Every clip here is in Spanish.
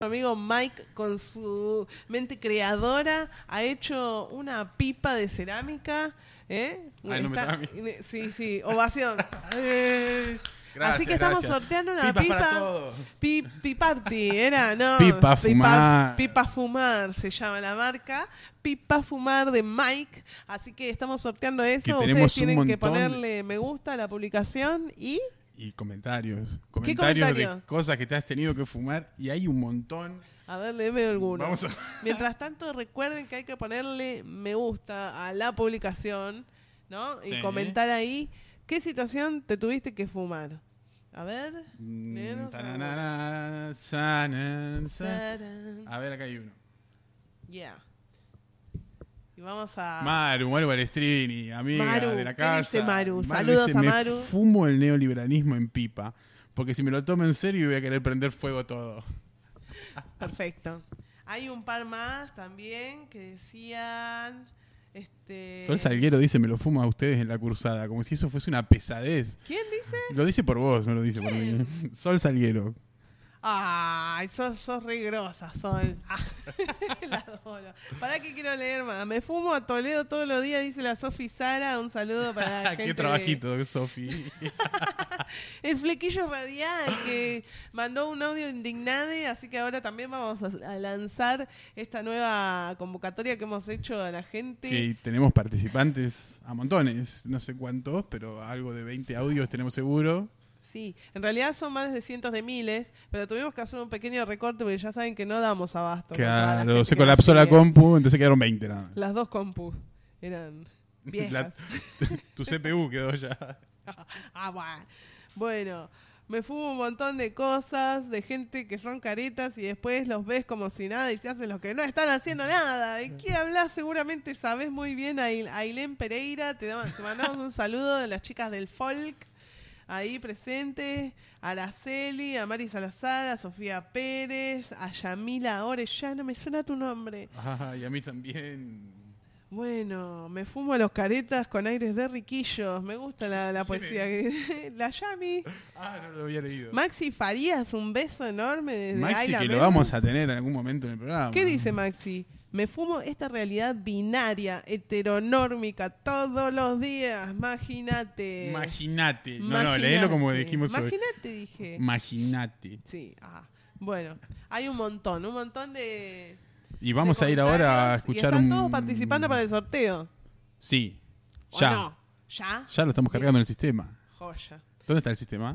amigo Mike, con su mente creadora, ha hecho una pipa de cerámica. Ay, no me toca a mí. Sí, ovación. Gracias, así que estamos gracias. sorteando una Pipas pipa. para todos. Piparty, era, ¿no? Pipa Fumar. Pipa Fumar se llama la marca. Pipa Fumar de Mike. Así que estamos sorteando eso. Que Ustedes tenemos tienen un que montón ponerle me gusta a la publicación y comentarios. ¿Qué Comentarios comentario? de cosas que te has tenido que fumar. Y hay un montón. a ver, léeme alguno. Vamos a... Mientras tanto, recuerden que hay que ponerle me gusta a la publicación, ¿no? Y Sí. comentar ahí qué situación te tuviste que fumar. A ver. Tananana, sanan, san. Tarán. A ver, acá hay uno. Yeah. Y vamos a... Maru Balestrini, amiga Maru, de la ¿qué casa. dice Maru? Saludos dice, a me Maru. fumo el neoliberalismo en pipa, porque si me lo tomo en serio voy a querer prender fuego todo. Perfecto. Hay un par más también que decían... Sol Salguero dice, me lo fumo a ustedes en la cursada, como si eso fuese una pesadez. ¿Quién dice? Lo dice por vos, no lo dice por mí. Sol Salguero. Ay, sos re grosa, Sol. La adoro. ¿Para qué quiero leer más? Me fumo a Toledo todos los días, dice la Sofi Sara. Un saludo para la gente. Qué trabajito, Sofi. El flequillo radial que mandó un audio indignade, así que ahora también vamos a lanzar esta nueva convocatoria que hemos hecho a la gente. Que tenemos participantes a montones, no sé cuántos, pero algo de 20 audios tenemos seguro. Sí, en realidad son más de cientos de miles, pero tuvimos que hacer un pequeño recorte porque ya saben que no damos abasto. con toda la Claro, gente se que colapsó nos la sigue. compu, entonces quedaron 20 nada más. Las dos compus eran viejas. Tu CPU quedó ya. Bueno, me fumo un montón de cosas, de gente que son caretas y después los ves como si nada y se hacen los que no están haciendo nada. ¿De qué hablas? Seguramente sabes muy bien a Ailén Pereira. Te mandamos un saludo de las chicas del folk ahí presentes. A Araceli, a Mari Salazar, a Sofía Pérez, a Yamila Orellana. Me suena tu nombre. Ajá, y a mí también. Bueno, me fumo a los caretas con aires de riquillos. Me gusta la poesía. La Yami. Ah, no lo había leído. Maxi Farías, un beso enorme desde Maxi, Ayla que lo Memo. vamos a tener en algún momento en el programa. ¿Qué dice Maxi? Me fumo esta realidad binaria, heteronórmica, todos los días. Imagínate. Imagínate. No, léelo como dijimos hoy. Imagínate, dije. Imagínate. Sí, bueno, hay un montón de... Y vamos de a ir ahora a comentarios, escuchar y están todos participando para el sorteo. Sí, ¿O ya. no? ¿Ya? Ya lo estamos cargando en el sistema. Joya. ¿Dónde está el sistema?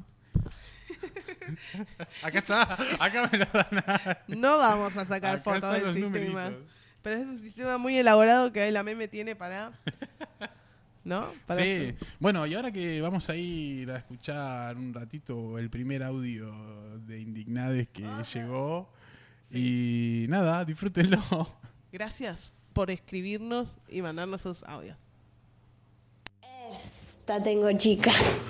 Acá está, acá me lo dan. No vamos a sacar Acá fotos están del los sistema. numeritos. Pero es un sistema muy elaborado que la meme tiene para... ¿No? Para Sí, hacer- bueno, y ahora que vamos a ir a escuchar un ratito el primer audio de Indignades que llegó. Sí. Y nada, disfrútenlo. Gracias por escribirnos y mandarnos sus audios. Esta tengo chica.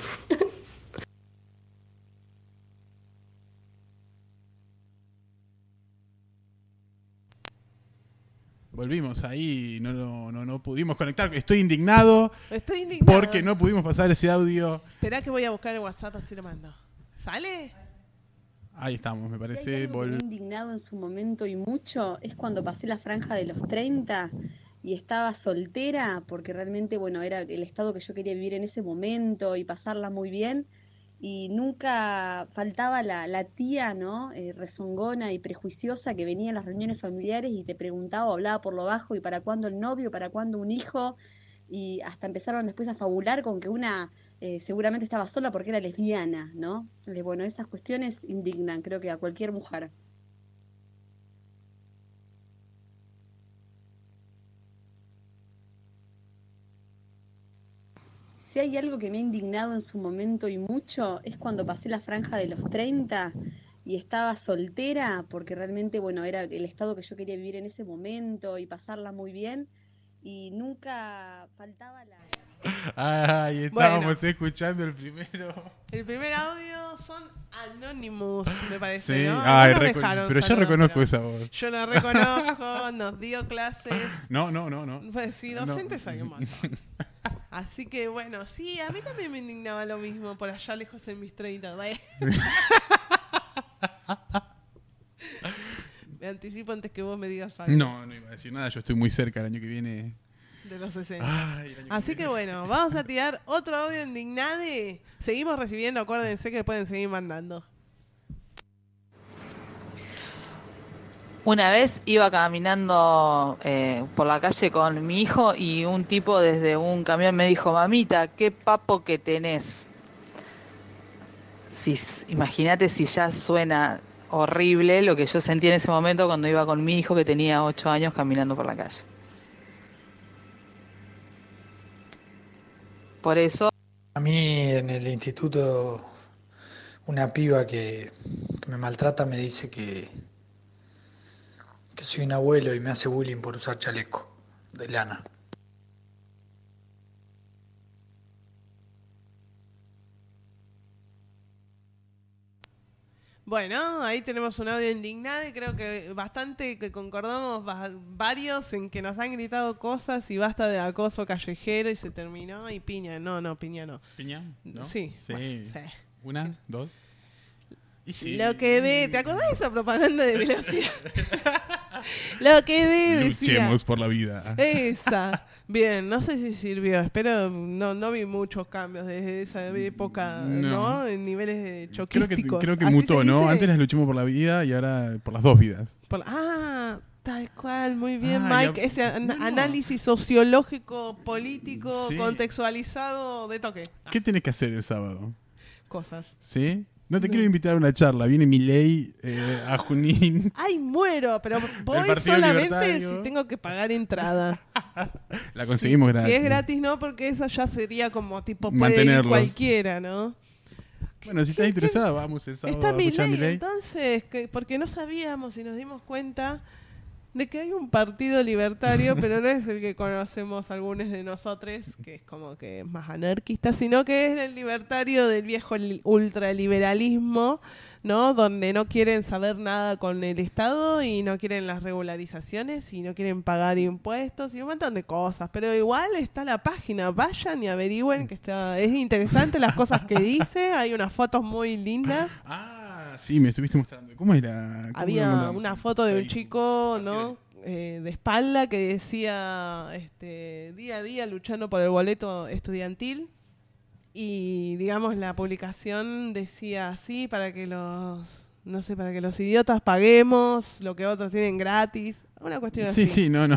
Volvimos ahí, no pudimos conectar. Estoy indignado Estoy indignada. porque no pudimos pasar ese audio. Esperá que voy a buscar el WhatsApp así lo mando. ¿Sale? Ahí estamos, me Si hay parece. algo que me ha indignado en su momento y mucho es cuando pasé la franja de los 30 y estaba soltera, porque realmente, bueno, era el estado que yo quería vivir en ese momento y pasarla muy bien. Y nunca faltaba la tía, ¿no? Rezongona y prejuiciosa que venía a las reuniones familiares y te preguntaba o hablaba por lo bajo, ¿y para cuándo el novio? ¿Para cuándo un hijo? Y hasta empezaron después a fabular con que una seguramente estaba sola porque era lesbiana, ¿no? Bueno, esas cuestiones indignan, creo que a cualquier mujer. Si hay algo que me ha indignado en su momento y mucho es cuando pasé la franja de los 30 y estaba soltera, porque realmente, bueno, era el estado que yo quería vivir en ese momento y pasarla muy bien. Y nunca faltaba la... Ahí estábamos Bueno. escuchando el primero. El primer audio son Anonymous, me parece, Sí, ¿no? ay, Algunos dejaron pero ya saludos, reconozco pero esa voz. yo la reconozco, nos dio clases. No. Pues sí, docentes No. hay un montón. Así que bueno, sí, a mí también me indignaba lo mismo por allá lejos en mis 30. Me anticipo antes que vos me digas algo. No iba a decir nada. Yo estoy muy cerca el año que viene. De los 60. Ay, el año Así que bueno, vamos a tirar otro audio indignade. Seguimos recibiendo, acuérdense que pueden seguir mandando. Una vez iba caminando por la calle con mi hijo y un tipo desde un camión me dijo: mamita, qué papo que tenés. Imagínate si ya suena horrible lo que yo sentí en ese momento cuando iba con mi hijo que tenía 8 años caminando por la calle. Por eso... A mí en el instituto una piba que me maltrata me dice que soy un abuelo y me hace bullying por usar chaleco de lana. Bueno, ahí tenemos un audio indignado y creo que bastante que concordamos varios en que nos han gritado cosas y basta de acoso callejero y se terminó y piña. No, piña no. ¿Piña? ¿No? Sí. Sí. Bueno, sí. Una, dos. Y sí. Lo que ve, ¿te acordás de esa propaganda de velocidad? Lo que ve, decía. Luchemos por la vida. Esa. Bien, no sé si sirvió. Espero, no vi muchos cambios desde esa época, ¿no? En niveles de choquísticos. Creo que ¿Así mutó, te ¿no? dice? Antes era luchemos por la vida y ahora por las dos vidas. Tal cual, muy bien, Ah, Mike. ya- Ese no. análisis sociológico, político, Sí. contextualizado de toque. ¿Qué tenés que hacer el sábado? Cosas. ¿Sí? No te quiero invitar a una charla. Viene Milei a Junín. ¡Ay, muero! Pero voy Partido solamente Libertario. si tengo que pagar entrada. La conseguimos gratis. Si es gratis, no, porque eso ya sería como tipo puede ir Mantenerlos. cualquiera, ¿no? Bueno, si estás interesada, vamos el sábado Está a escuchar a Milei, Milei. entonces, porque no sabíamos y nos dimos cuenta de que hay un partido libertario, pero no es el que conocemos algunos de nosotros, que es como que es más anarquista, sino que es el libertario del viejo ultraliberalismo, ¿no? Donde no quieren saber nada con el Estado y no quieren las regularizaciones y no quieren pagar impuestos y un montón de cosas. Pero igual está la página, vayan y averigüen, que es interesante las cosas que dice, hay unas fotos muy lindas. Sí, me estuviste mostrando. ¿Cómo era? ¿Cómo lo Había mandamos? una foto de un Ahí. chico, ¿no? De espalda que decía día a día luchando por el boleto estudiantil. Y digamos la publicación decía así para que para que los idiotas paguemos lo que otros tienen gratis. Una cuestión así. Sí, no.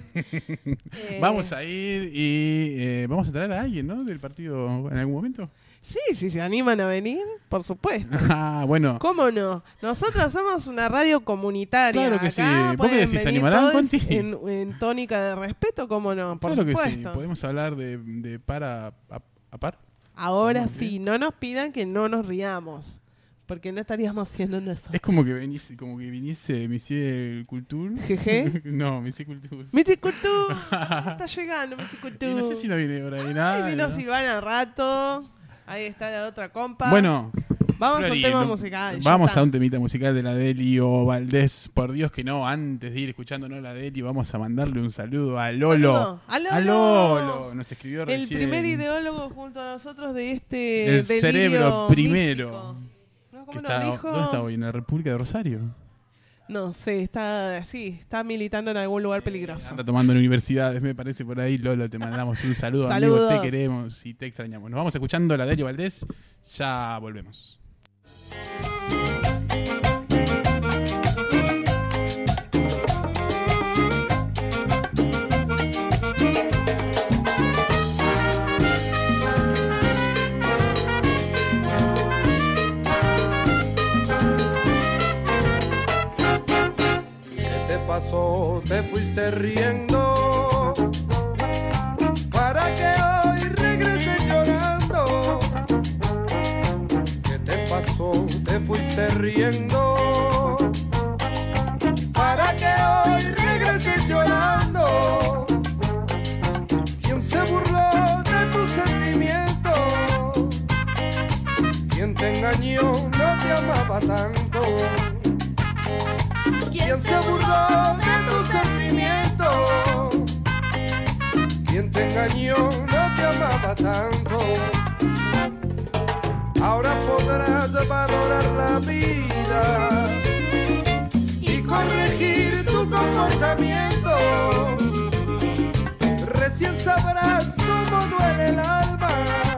Vamos a ir y vamos a traer a alguien, ¿no? Del partido en algún momento. Sí, si se animan a venir, por supuesto. Ah, bueno. ¿Cómo no? Nosotros somos una radio comunitaria. Claro que sí. Acá ¿Vos qué pueden decís? ¿Se venir animarán, todos Conti? en tónica de respeto, ¿cómo no? Por Claro que sí. supuesto. Podemos hablar de par a par. Ahora Muy sí, bien. no nos pidan que no nos riamos, porque no estaríamos siendo nosotros. Es como que viniese Monsieur Culture. Jeje. No, Monsieur Culture. Miticultú, está llegando Miticultú. Y no sé si no viene por ahí nada. Ahí vino ¿no? Silvana Rato, ahí está la otra compa. Bueno, vamos a un Flori, tema no- musical. ya Vamos está. a un temita musical de la Delio Valdés. Por Dios que no, antes de ir escuchándonos la Delio, vamos a mandarle un saludo a Lolo. Saludo. ¡A Lolo! A Lolo. Nos escribió El recién. primer ideólogo junto a nosotros de este El delirio cerebro primero. místico. ¿No? Que ¿Cómo está, nos dijo? ¿Dónde está hoy? ¿En la República de Rosario? No sé, está militando en algún lugar peligroso. Anda tomando en universidades, me parece por ahí. Lolo, te mandamos un saludo, Saludo. amigo. Te queremos y te extrañamos. Nos vamos escuchando la Delio Valdés. Ya volvemos. ¿Qué te pasó? Te fuiste riendo para que hoy regreses llorando. ¿Qué te pasó? Te fuiste riendo para que hoy regreses llorando. ¿Quién se burló de tus sentimientos? ¿Quién te engañó? No te amaba tanto. ¿Quién se burló de tus sentimientos? ¿Quién te engañó? No te amaba tanto. Ahora podrás valorar la vida y corregir pensamiento. Recién sabrás cómo duele el alma,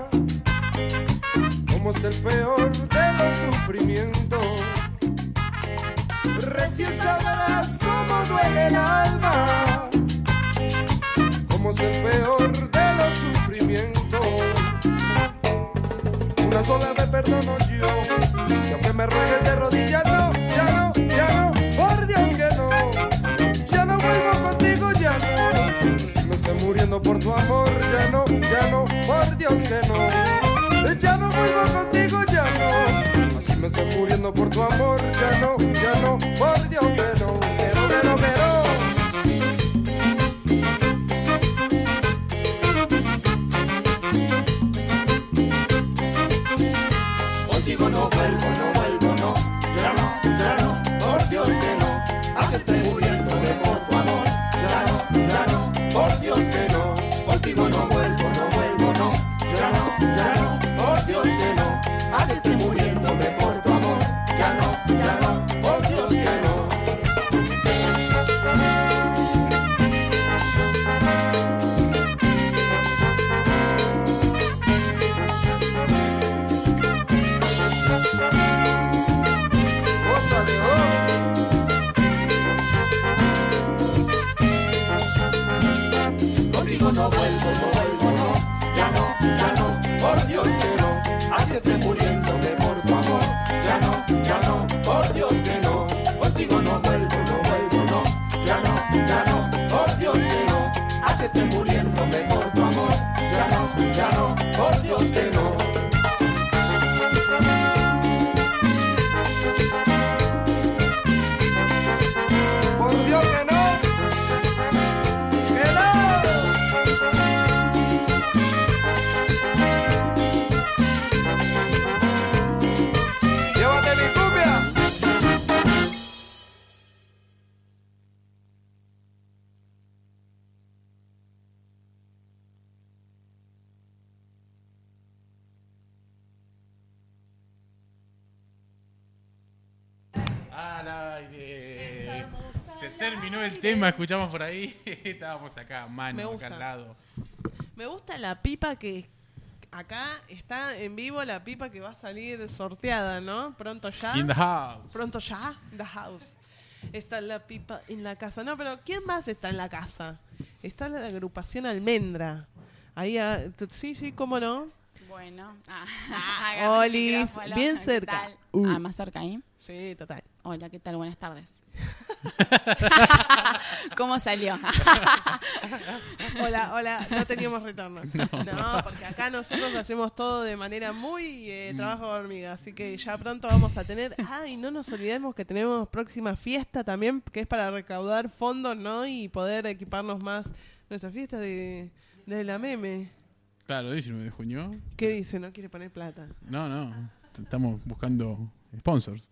cómo es el peor de los sufrimientos. Recién sabrás cómo duele el alma, cómo es el peor de los sufrimientos. Una sola vez perdono yo, y aunque me ruegues de rodillas, no, ya no, ya no, por Dios que no. Ya no vuelvo contigo, ya no. Si me estoy muriendo por tu amor, ya no, por Dios que no. Ya no vuelvo contigo, ya no. Así me estoy muriendo por tu amor, ya no, por Dios que no. Pero. Contigo no vuelvo, no, ya no, por Dios que no. Así estoy muriéndome por tu amor, ya no, por Dios que no. Contigo no vuelvo, no, ya no, por Dios que no. Así estoy muriéndome por tu amor, ya no, por Dios que no. Contigo no vuelvo, no, ya no, por Dios que no. Así estoy muriéndome por tu amor, ya no, por Dios que no. Contigo no vuelvo, no, ya no, por Dios que no. Así estoy muriéndome por tu amor, ya no, por Dios que no. Por Dios que no. Que no. Llévate mi cumbia. Al aire. Se terminó el tema, escuchamos por ahí. Estábamos acá, Me mano, gusta. acá al lado. Me gusta la pipa que acá está en vivo, la pipa que va a salir sorteada, ¿no? Pronto ya. In the house. Pronto ya, the house. Está la pipa en la casa. No, pero ¿quién más está en la casa? Está la agrupación Almendra. Ahí, sí, cómo no. Bueno. Olis, micrófono. bien ¿Qué cerca. tal? Más cerca ahí. Sí, total. Hola, ¿qué tal? Buenas tardes. ¿Cómo salió? Hola, no teníamos retorno. No, porque acá nosotros hacemos todo de manera muy trabajo de hormiga, así que ya pronto vamos a tener... y no nos olvidemos que tenemos próxima fiesta también, que es para recaudar fondos, ¿no? Y poder equiparnos más. Nuestra fiesta de la meme. Claro, 19 de junio. ¿Qué dice? ¿No quiere poner plata? No. Estamos buscando sponsors.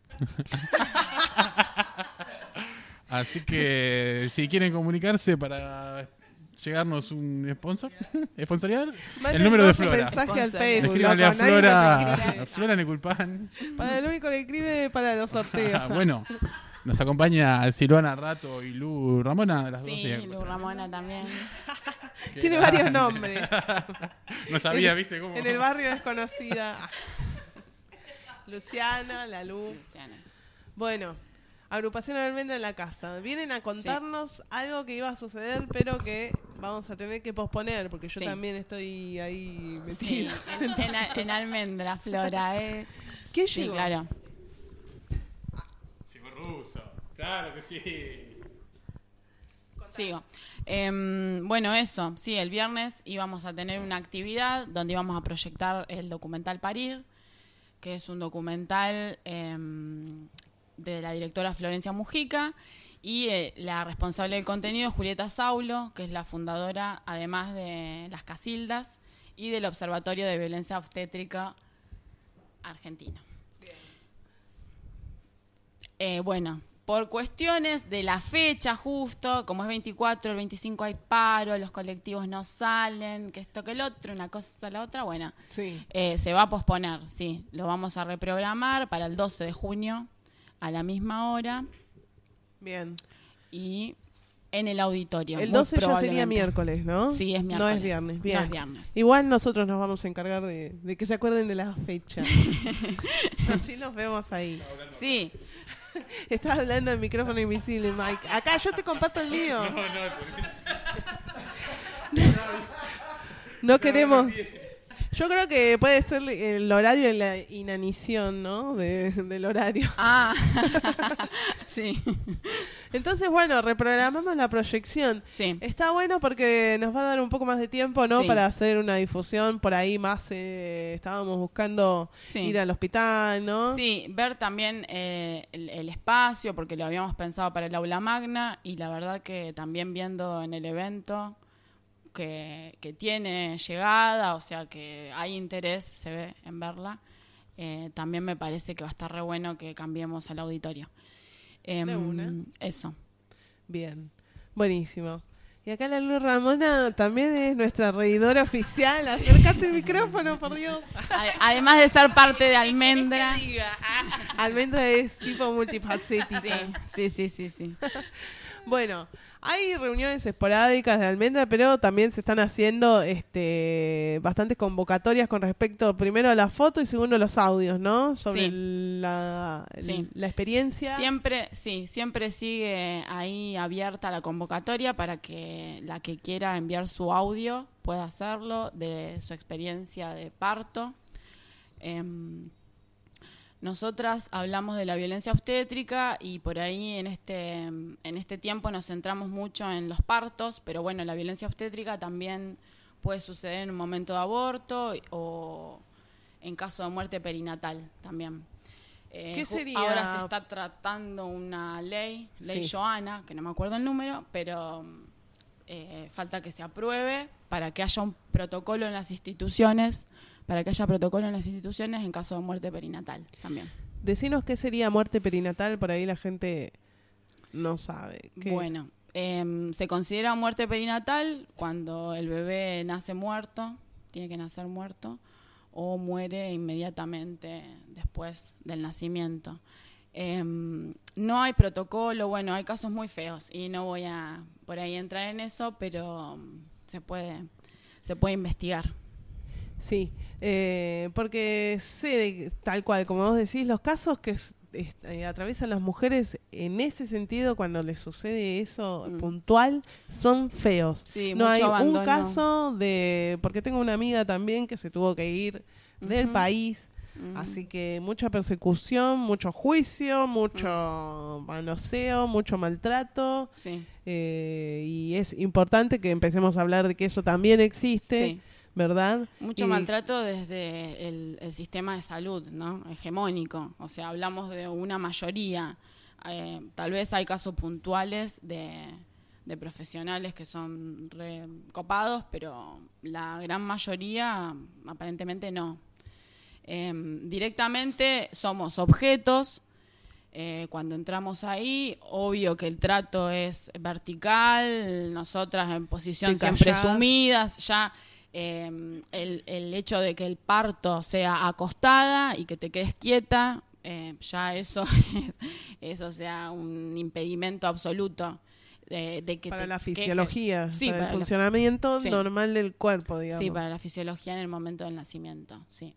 Así que si quieren comunicarse para llegarnos un sponsor, sponsorear, el número de Flora. Mensaje al Facebook. Escríbanle a loco, nadie nos escribe. Flora. Flora Neculpan. Para el único que escribe para los sorteos. Bueno, nos acompaña Silvana Rato y Lu Ramona. Las Sí, dos Lu Ramona también. Tiene varios nombres. No sabía, ¿viste cómo? En el barrio desconocida. Luciana, la Lu. Luciana. Bueno, agrupación Almendra en la casa. Vienen a contarnos algo que iba a suceder, pero que vamos a tener que posponer, porque yo Sí. también estoy ahí Sí, metida. en Almendra, Flora. ¿Qué Sí, llegó? claro. Llegó Russo. Claro que sí. Sigo. Bueno, eso. Sí, el viernes íbamos a tener una actividad donde íbamos a proyectar el documental Parir, que es un documental de la directora Florencia Mujica y la responsable del contenido es Julieta Saulo, que es la fundadora, además de Las Casildas y del Observatorio de Violencia Obstétrica Argentina. Bueno, por cuestiones de la fecha justo, como es 24, el 25 hay paro, los colectivos no salen, que esto que el otro, una cosa la otra, bueno, Sí. se va a posponer, sí, lo vamos a reprogramar para el 12 de junio a la misma hora Bien. y en el auditorio. El muy 12 ya sería probablemente. miércoles, ¿no? Sí, es miércoles. No es viernes, bien. No es viernes. Igual nosotros nos vamos a encargar de que se acuerden de la fecha. Así nos vemos ahí. Sí. Estás hablando al micrófono invisible, Mike. Acá yo te comparto el mío. No queremos. Yo creo que puede ser el horario de la inanición, ¿no? Del horario. Ah, sí. Entonces, bueno, reprogramamos la proyección. Sí. Está bueno porque nos va a dar un poco más de tiempo, ¿no? Sí. Para hacer una difusión por ahí más. Estábamos buscando Sí. ir al hospital, ¿no? Sí, ver también el espacio, porque lo habíamos pensado para el aula magna, y la verdad que también viendo en el evento que tiene llegada, o sea que hay interés, se ve en verla, también me parece que va a estar re bueno que cambiemos al auditorio. De una. Eso. Bien, buenísimo. Y acá la Luz Ramona también es nuestra reidora oficial. Acércate el micrófono, por Dios. Además de ser parte de Almendra. Almendra es tipo multifacética. Sí. Bueno, hay reuniones esporádicas de Almendra, pero también se están haciendo bastantes convocatorias con respecto, primero a la foto y segundo a los audios, ¿no? Sobre la experiencia. Siempre sigue ahí abierta la convocatoria para que la que quiera enviar su audio pueda hacerlo de su experiencia de parto. Nosotras hablamos de la violencia obstétrica y por ahí en este tiempo nos centramos mucho en los partos, pero bueno, la violencia obstétrica también puede suceder en un momento de aborto o en caso de muerte perinatal también. ¿Qué sería? Ahora se está tratando una ley Sí. Joana, que no me acuerdo el número, pero falta que se apruebe para que haya un protocolo en las instituciones, en caso de muerte perinatal también. Decinos qué sería muerte perinatal, por ahí la gente no sabe. Bueno, se considera muerte perinatal cuando el bebé nace muerto, tiene que nacer muerto, o muere inmediatamente después del nacimiento. No hay protocolo, bueno, hay casos muy feos y no voy a por ahí entrar en eso, pero se puede investigar. Sí, porque sé, tal cual, como vos decís, los casos que atraviesan las mujeres en ese sentido, cuando les sucede eso puntual, son feos. Sí, no mucho hay abandono. un caso porque tengo una amiga también que se tuvo que ir del país, así que mucha persecución, mucho juicio, mucho manoseo, mucho maltrato. Sí. Y es importante que empecemos a hablar de que eso también existe. Sí. ¿Verdad? Mucho maltrato desde el sistema de salud, ¿no? Hegemónico. O sea, hablamos de una mayoría. Tal vez hay casos puntuales de profesionales que son recopados, pero la gran mayoría aparentemente no. Directamente somos objetos. Cuando entramos ahí, obvio que el trato es vertical, nosotras en posición siempre sumidas, ya... el hecho de que el parto sea acostada y que te quedes quieta, ya eso sea un impedimento absoluto de que para te la fisiología, sí, para el funcionamiento sí. normal del cuerpo, digamos. Sí, para la fisiología en el momento del nacimiento, sí.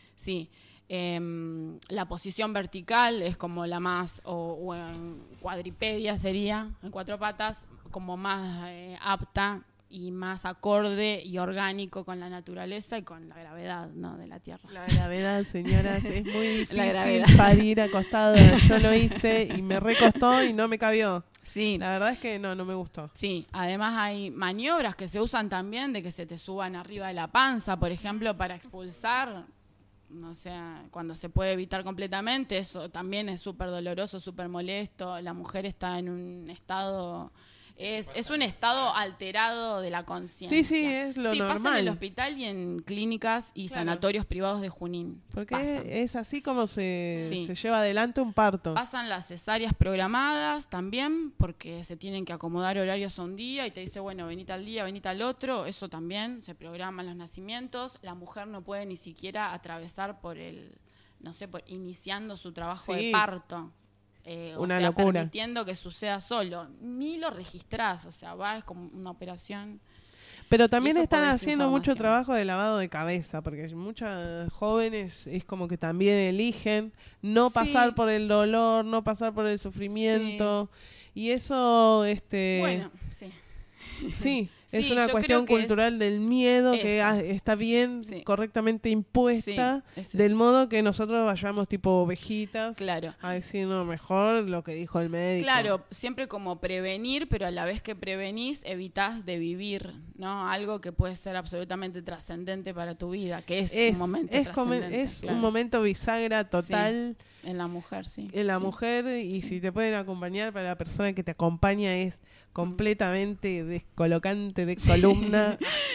La posición vertical es como la más, o en cuadripedia sería, en cuatro patas, como más apta y más acorde y orgánico con la naturaleza y con la gravedad, ¿no?, de la Tierra. La gravedad, señoras, es muy difícil gravedad. parir acostada. Yo lo hice y me recostó y no me cabió. Sí. La verdad es que no me gustó. Sí, además hay maniobras que se usan también de que se te suban arriba de la panza, por ejemplo, para expulsar, o sea, cuando se puede evitar completamente, eso también es súper doloroso, súper molesto. La mujer está en un estado... Es un estado alterado de la conciencia. Sí, es lo normal. Pasa en el hospital y en clínicas y sanatorios privados de Junín. Porque es así como se lleva adelante un parto. Pasan las cesáreas programadas también, porque se tienen que acomodar horarios a un día y te dice, bueno, venite al día, venite al otro. Eso también se programan los nacimientos. La mujer no puede ni siquiera atravesar por iniciando su trabajo de parto. Una locura. Permitiendo que suceda solo. Ni lo registrás, o sea, es como una operación. Pero también eso están por haciendo mucho desinformación. trabajo de lavado de cabeza, porque muchas jóvenes es como que también eligen no Sí. pasar por el dolor, no pasar por el sufrimiento. Y eso, Bueno, sí. sí, es Sí, una yo cuestión creo que cultural del miedo que eso. está bien, Sí. correctamente impuesta, Sí, es del eso. modo que nosotros vayamos tipo ovejitas Claro. a decir, no, mejor lo que dijo el médico. Claro, siempre como prevenir, pero a la vez que prevenís, evitás de vivir, ¿no? Algo que puede ser absolutamente trascendente para tu vida, que es un momento trascendente. es claro. un momento bisagra total En la mujer, sí. en la Sí. mujer, y si te pueden acompañar, para la persona que te acompaña es completamente descolocante de columna.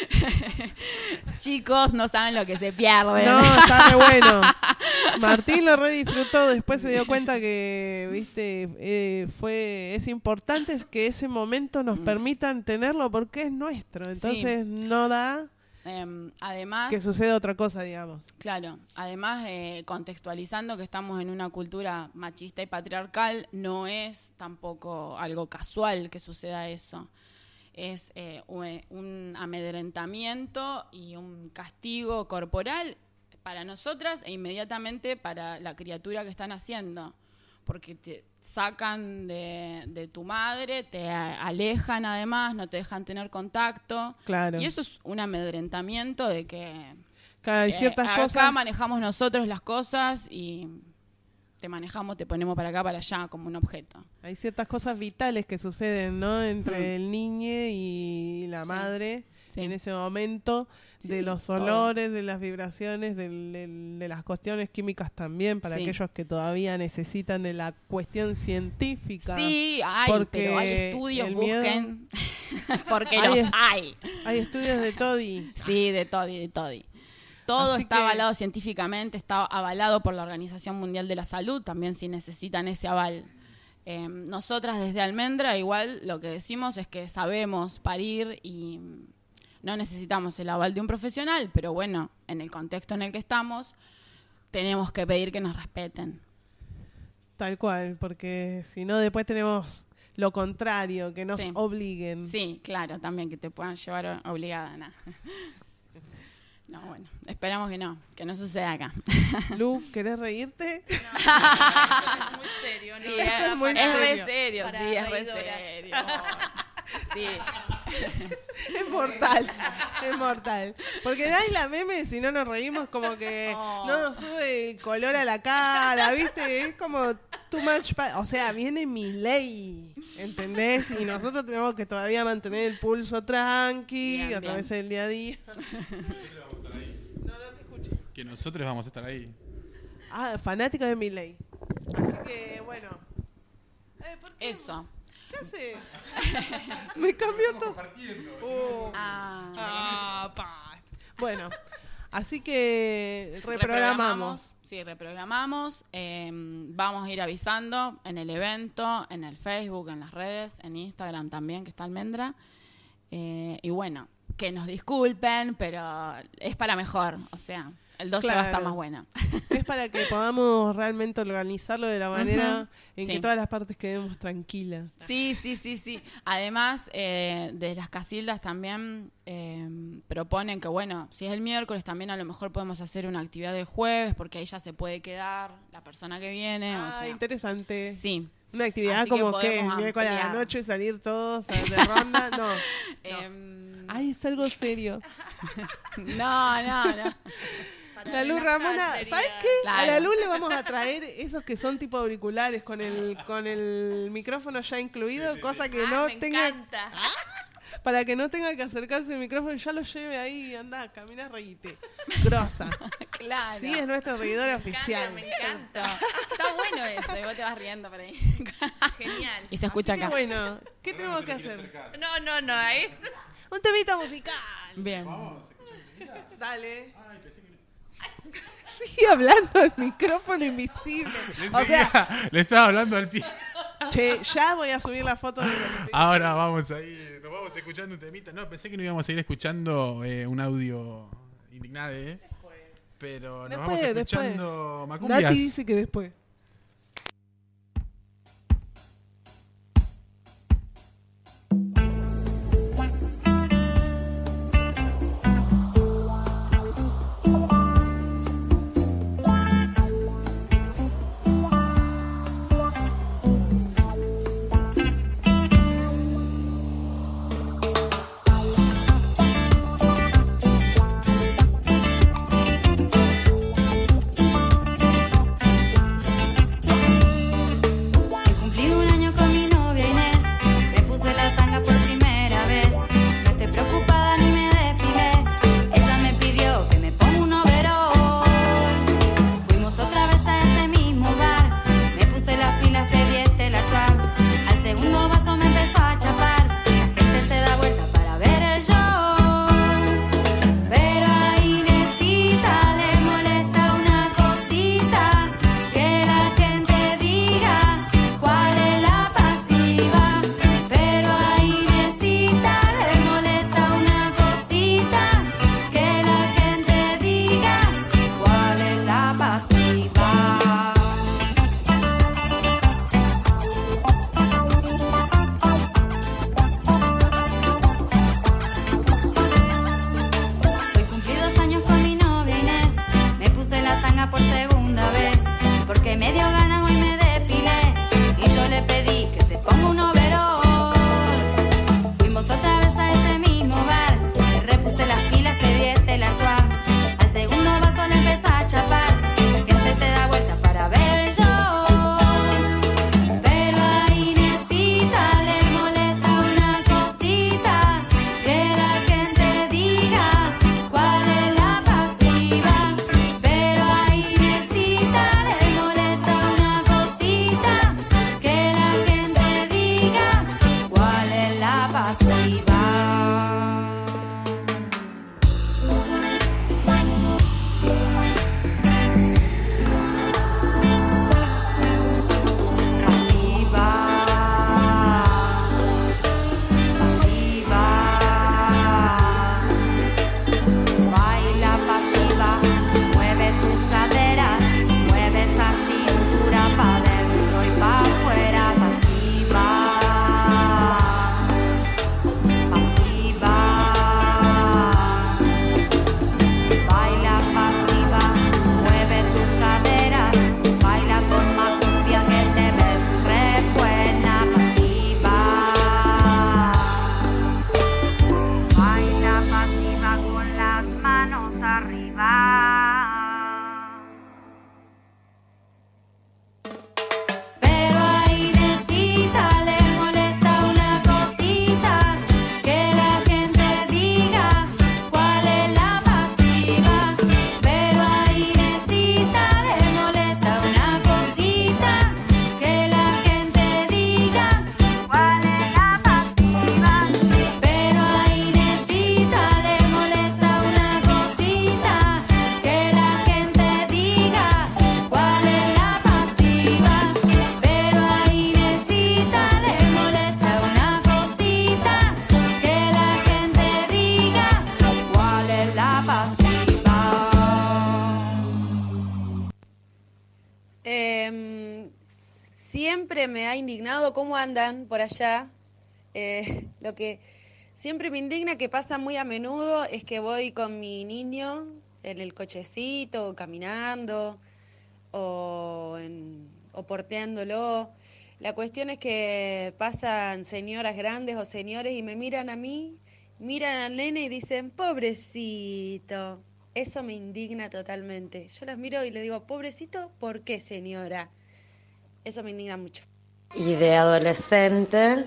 Chicos, no saben lo que se pierden. No, está re bueno. Martín lo re disfrutó, después se dio cuenta que, viste, es importante que ese momento nos permitan tenerlo porque es nuestro. Entonces no da Además, que suceda otra cosa, digamos. claro, además contextualizando que estamos en una cultura machista y patriarcal, no es tampoco algo casual que suceda eso. Es un amedrentamiento y un castigo corporal para nosotras e inmediatamente para la criatura que están haciendo. Porque te sacan de tu madre, te alejan además, no te dejan tener contacto. Claro. Y eso es un amedrentamiento de que Claro, hay ciertas acá cosas. manejamos nosotros las cosas y te manejamos, te ponemos para acá, para allá, como un objeto. Hay ciertas cosas vitales que suceden, ¿no? Entre el niño y la madre Sí. en ese momento, de Sí, los todo. olores, de las vibraciones, de las cuestiones químicas también, para Sí. aquellos que todavía necesitan de la cuestión científica. Sí, hay, porque pero hay estudios, el miedo- busquen, porque Hay los es- hay. Hay estudios de Todi. Sí, de todi. Todo Así está que- avalado científicamente, está avalado por la Organización Mundial de la Salud, también si necesitan ese aval. Nosotras desde Almendra igual lo que decimos es que sabemos parir y no necesitamos el aval de un profesional, pero bueno, en el contexto en el que estamos, tenemos que pedir que nos respeten. Tal cual, porque si no después tenemos lo contrario, que nos Sí. obliguen. Sí, claro, también que te puedan llevar obligada. No, no bueno, esperamos que no suceda acá. Lu, ¿querés reírte? Muy serio, ¿no? Sí, Esto es muy es re serio. serio, Para sí, es re reidoras. serio. Sí. Es mortal, es mortal. Porque nadie la meme, si no nos reímos, como que Oh. no nos sube el color a la cara, ¿viste? Es como too much. O sea, viene mi ley, ¿entendés? Y nosotros tenemos que todavía mantener el pulso tranqui Bien, a través del día a día. Que nosotros vamos a estar ahí. Ah, fanática de mi ley. Así que, bueno. ¿Por qué? Eso. ¿Qué hace? Me cambió todo. Oh. Pa. Bueno, así que reprogramamos. Sí, reprogramamos. Vamos a ir avisando en el evento, en el Facebook, en las redes, en Instagram también, que está Almendra. Y bueno, que nos disculpen, pero es para mejor. O sea, el 12 va a estar Claro. más bueno. Es para que podamos realmente organizarlo de la manera Ujú. en Sí. que todas las partes quedemos tranquilas. Sí. Además, de las Casildas también proponen que, bueno, si es el miércoles, también a lo mejor podemos hacer una actividad el jueves, porque ahí ya se puede quedar la persona que viene. Ah, o sea, interesante. sí. Una actividad Así que como que podemos miércoles a la ampliar. noche salir todos de ronda. No. Ay, es algo serio. No. La Luz Ramona, sería- ¿sabes qué? Claro. A la Luz le vamos a traer esos que son tipo auriculares con el micrófono ya incluido, cosa que no me tenga, encanta. para que no tenga que acercarse el micrófono y ya lo lleve ahí, anda, camina, reíte. Grosa. Claro. Sí, es nuestra reidora oficial. Me encanta. Está bueno eso, y vos te vas riendo por ahí. Genial. Y se escucha Así que acá. bueno, ¿qué tenemos que hacer? No, ahí. Un temita musical. Bien. Dale. Sigue hablando al micrófono invisible. O sea, Le estaba hablando al pie. che, ya voy a subir la foto de lo que estoy Ahora vamos ahí, nos vamos escuchando un temita. No, pensé que no íbamos a ir escuchando un audio indignado, pero nos Después, vamos después. escuchando Macumbias. Nati dice que después. siempre me ha indignado, ¿cómo andan por allá? Lo que siempre me indigna, que pasa muy a menudo, es que voy con mi niño en el cochecito, caminando, o porteándolo. La cuestión es que pasan señoras grandes o señores y me miran a mí, miran al nene y dicen, pobrecito. Eso me indigna totalmente. Yo las miro y le digo, pobrecito, ¿por qué, señora? Eso me indigna mucho. Y de adolescente,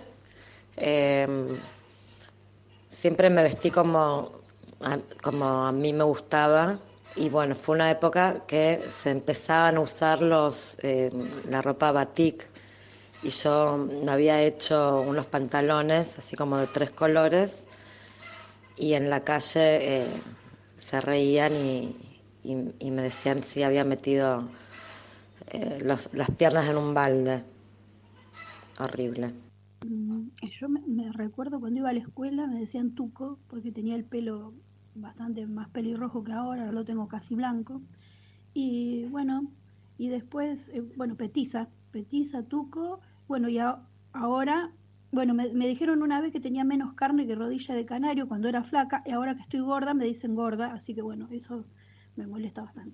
siempre me vestí como a mí me gustaba. Y bueno, fue una época que se empezaban a usar la ropa batik. Y yo me había hecho unos pantalones así como de 3 colores. Y en la calle se reían y me decían si había metido las piernas en un balde. Horrible. Yo me recuerdo cuando iba a la escuela me decían tuco porque tenía el pelo bastante más pelirrojo que ahora lo tengo casi blanco. Y bueno, y después, petiza, tuco. Bueno, y ahora, bueno, me dijeron una vez que tenía menos carne que rodilla de canario cuando era flaca, y ahora que estoy gorda me dicen gorda, así que bueno, eso me molesta bastante.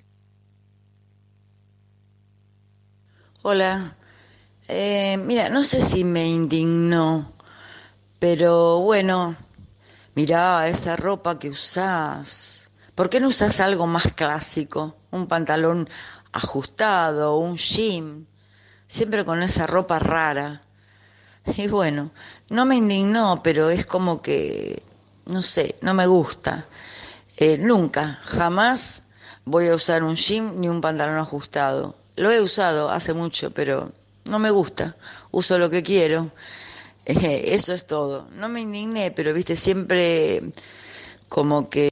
Hola, mira, no sé si me indignó, pero bueno, mirá esa ropa que usás. ¿Por qué no usás algo más clásico? Un pantalón ajustado, un jean, siempre con esa ropa rara. Y bueno, no me indignó, pero es como que, no sé, no me gusta. Nunca, jamás voy a usar un jean ni un pantalón ajustado. Lo he usado hace mucho, pero no me gusta. Uso lo que quiero. Eso es todo. No me indigné, pero viste, siempre como que...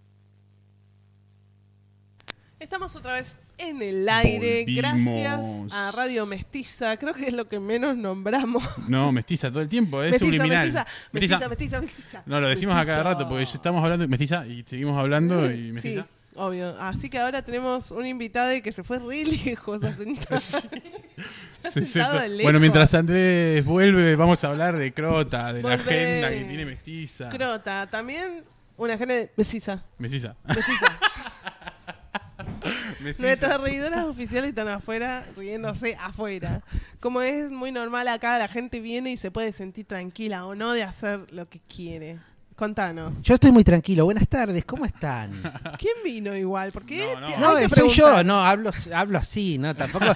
Estamos otra vez en el aire, Volvimos. gracias a Radio Mestiza, creo que es lo que menos nombramos. No, mestiza todo el tiempo, es Mestiza, subliminal. mestiza. No, lo decimos a cada rato porque ya estamos hablando de mestiza y seguimos hablando y mestiza. Sí, obvio. Así que ahora tenemos un invitado que se fue re lejos a sentarse. Bueno, mientras Andrés vuelve, vamos a hablar de Crota, de la agenda que tiene Mestiza. Crota, también una agenda de Mestiza. Mestiza. Nuestras reidoras oficiales están afuera, riéndose afuera. Como es muy normal acá, la gente viene y se puede sentir tranquila o no de hacer lo que quiere. Contanos. Yo estoy muy tranquilo. Buenas tardes, ¿cómo están? ¿Quién vino igual? Porque No, soy yo, no, hablo así, no, tampoco.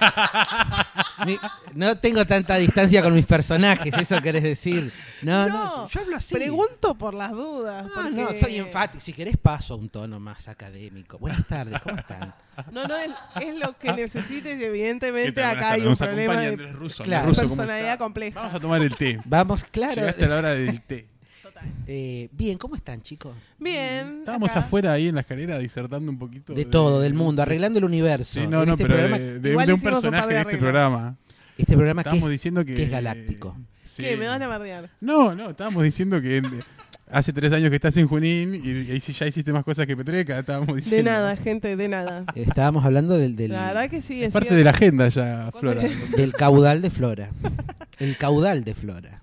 No tengo tanta distancia con mis personajes, eso querés decir. No, yo hablo así. Pregunto por las dudas. No, soy enfático. Si querés paso a un tono más académico. Buenas tardes, ¿cómo están? No, es lo que necesites y evidentemente ¿Qué tal? acá hay un Nos problema acompaña de Andrés Russo. Claro. Andrés Russo, personalidad compleja. Vamos a tomar el té. Vamos, claro. Llegaste a la hora del té. Bien, ¿cómo están, chicos? Bien. Estábamos acá afuera ahí en la escalera disertando un poquito. De todo, del mundo, arreglando el universo. Sí, no, este pero programa, de un personaje de este programa. Este programa estábamos diciendo que es galáctico. Sí. ¿Qué? ¿Me van a bardear? No, estábamos diciendo que hace 3 años que estás en Junín y ahí sí ya hiciste más cosas que Petreca, estábamos diciendo. De nada, gente, de nada. Estábamos hablando del La verdad que sí, es parte de la agenda ya, Flora. Del caudal de Flora. El caudal de Flora.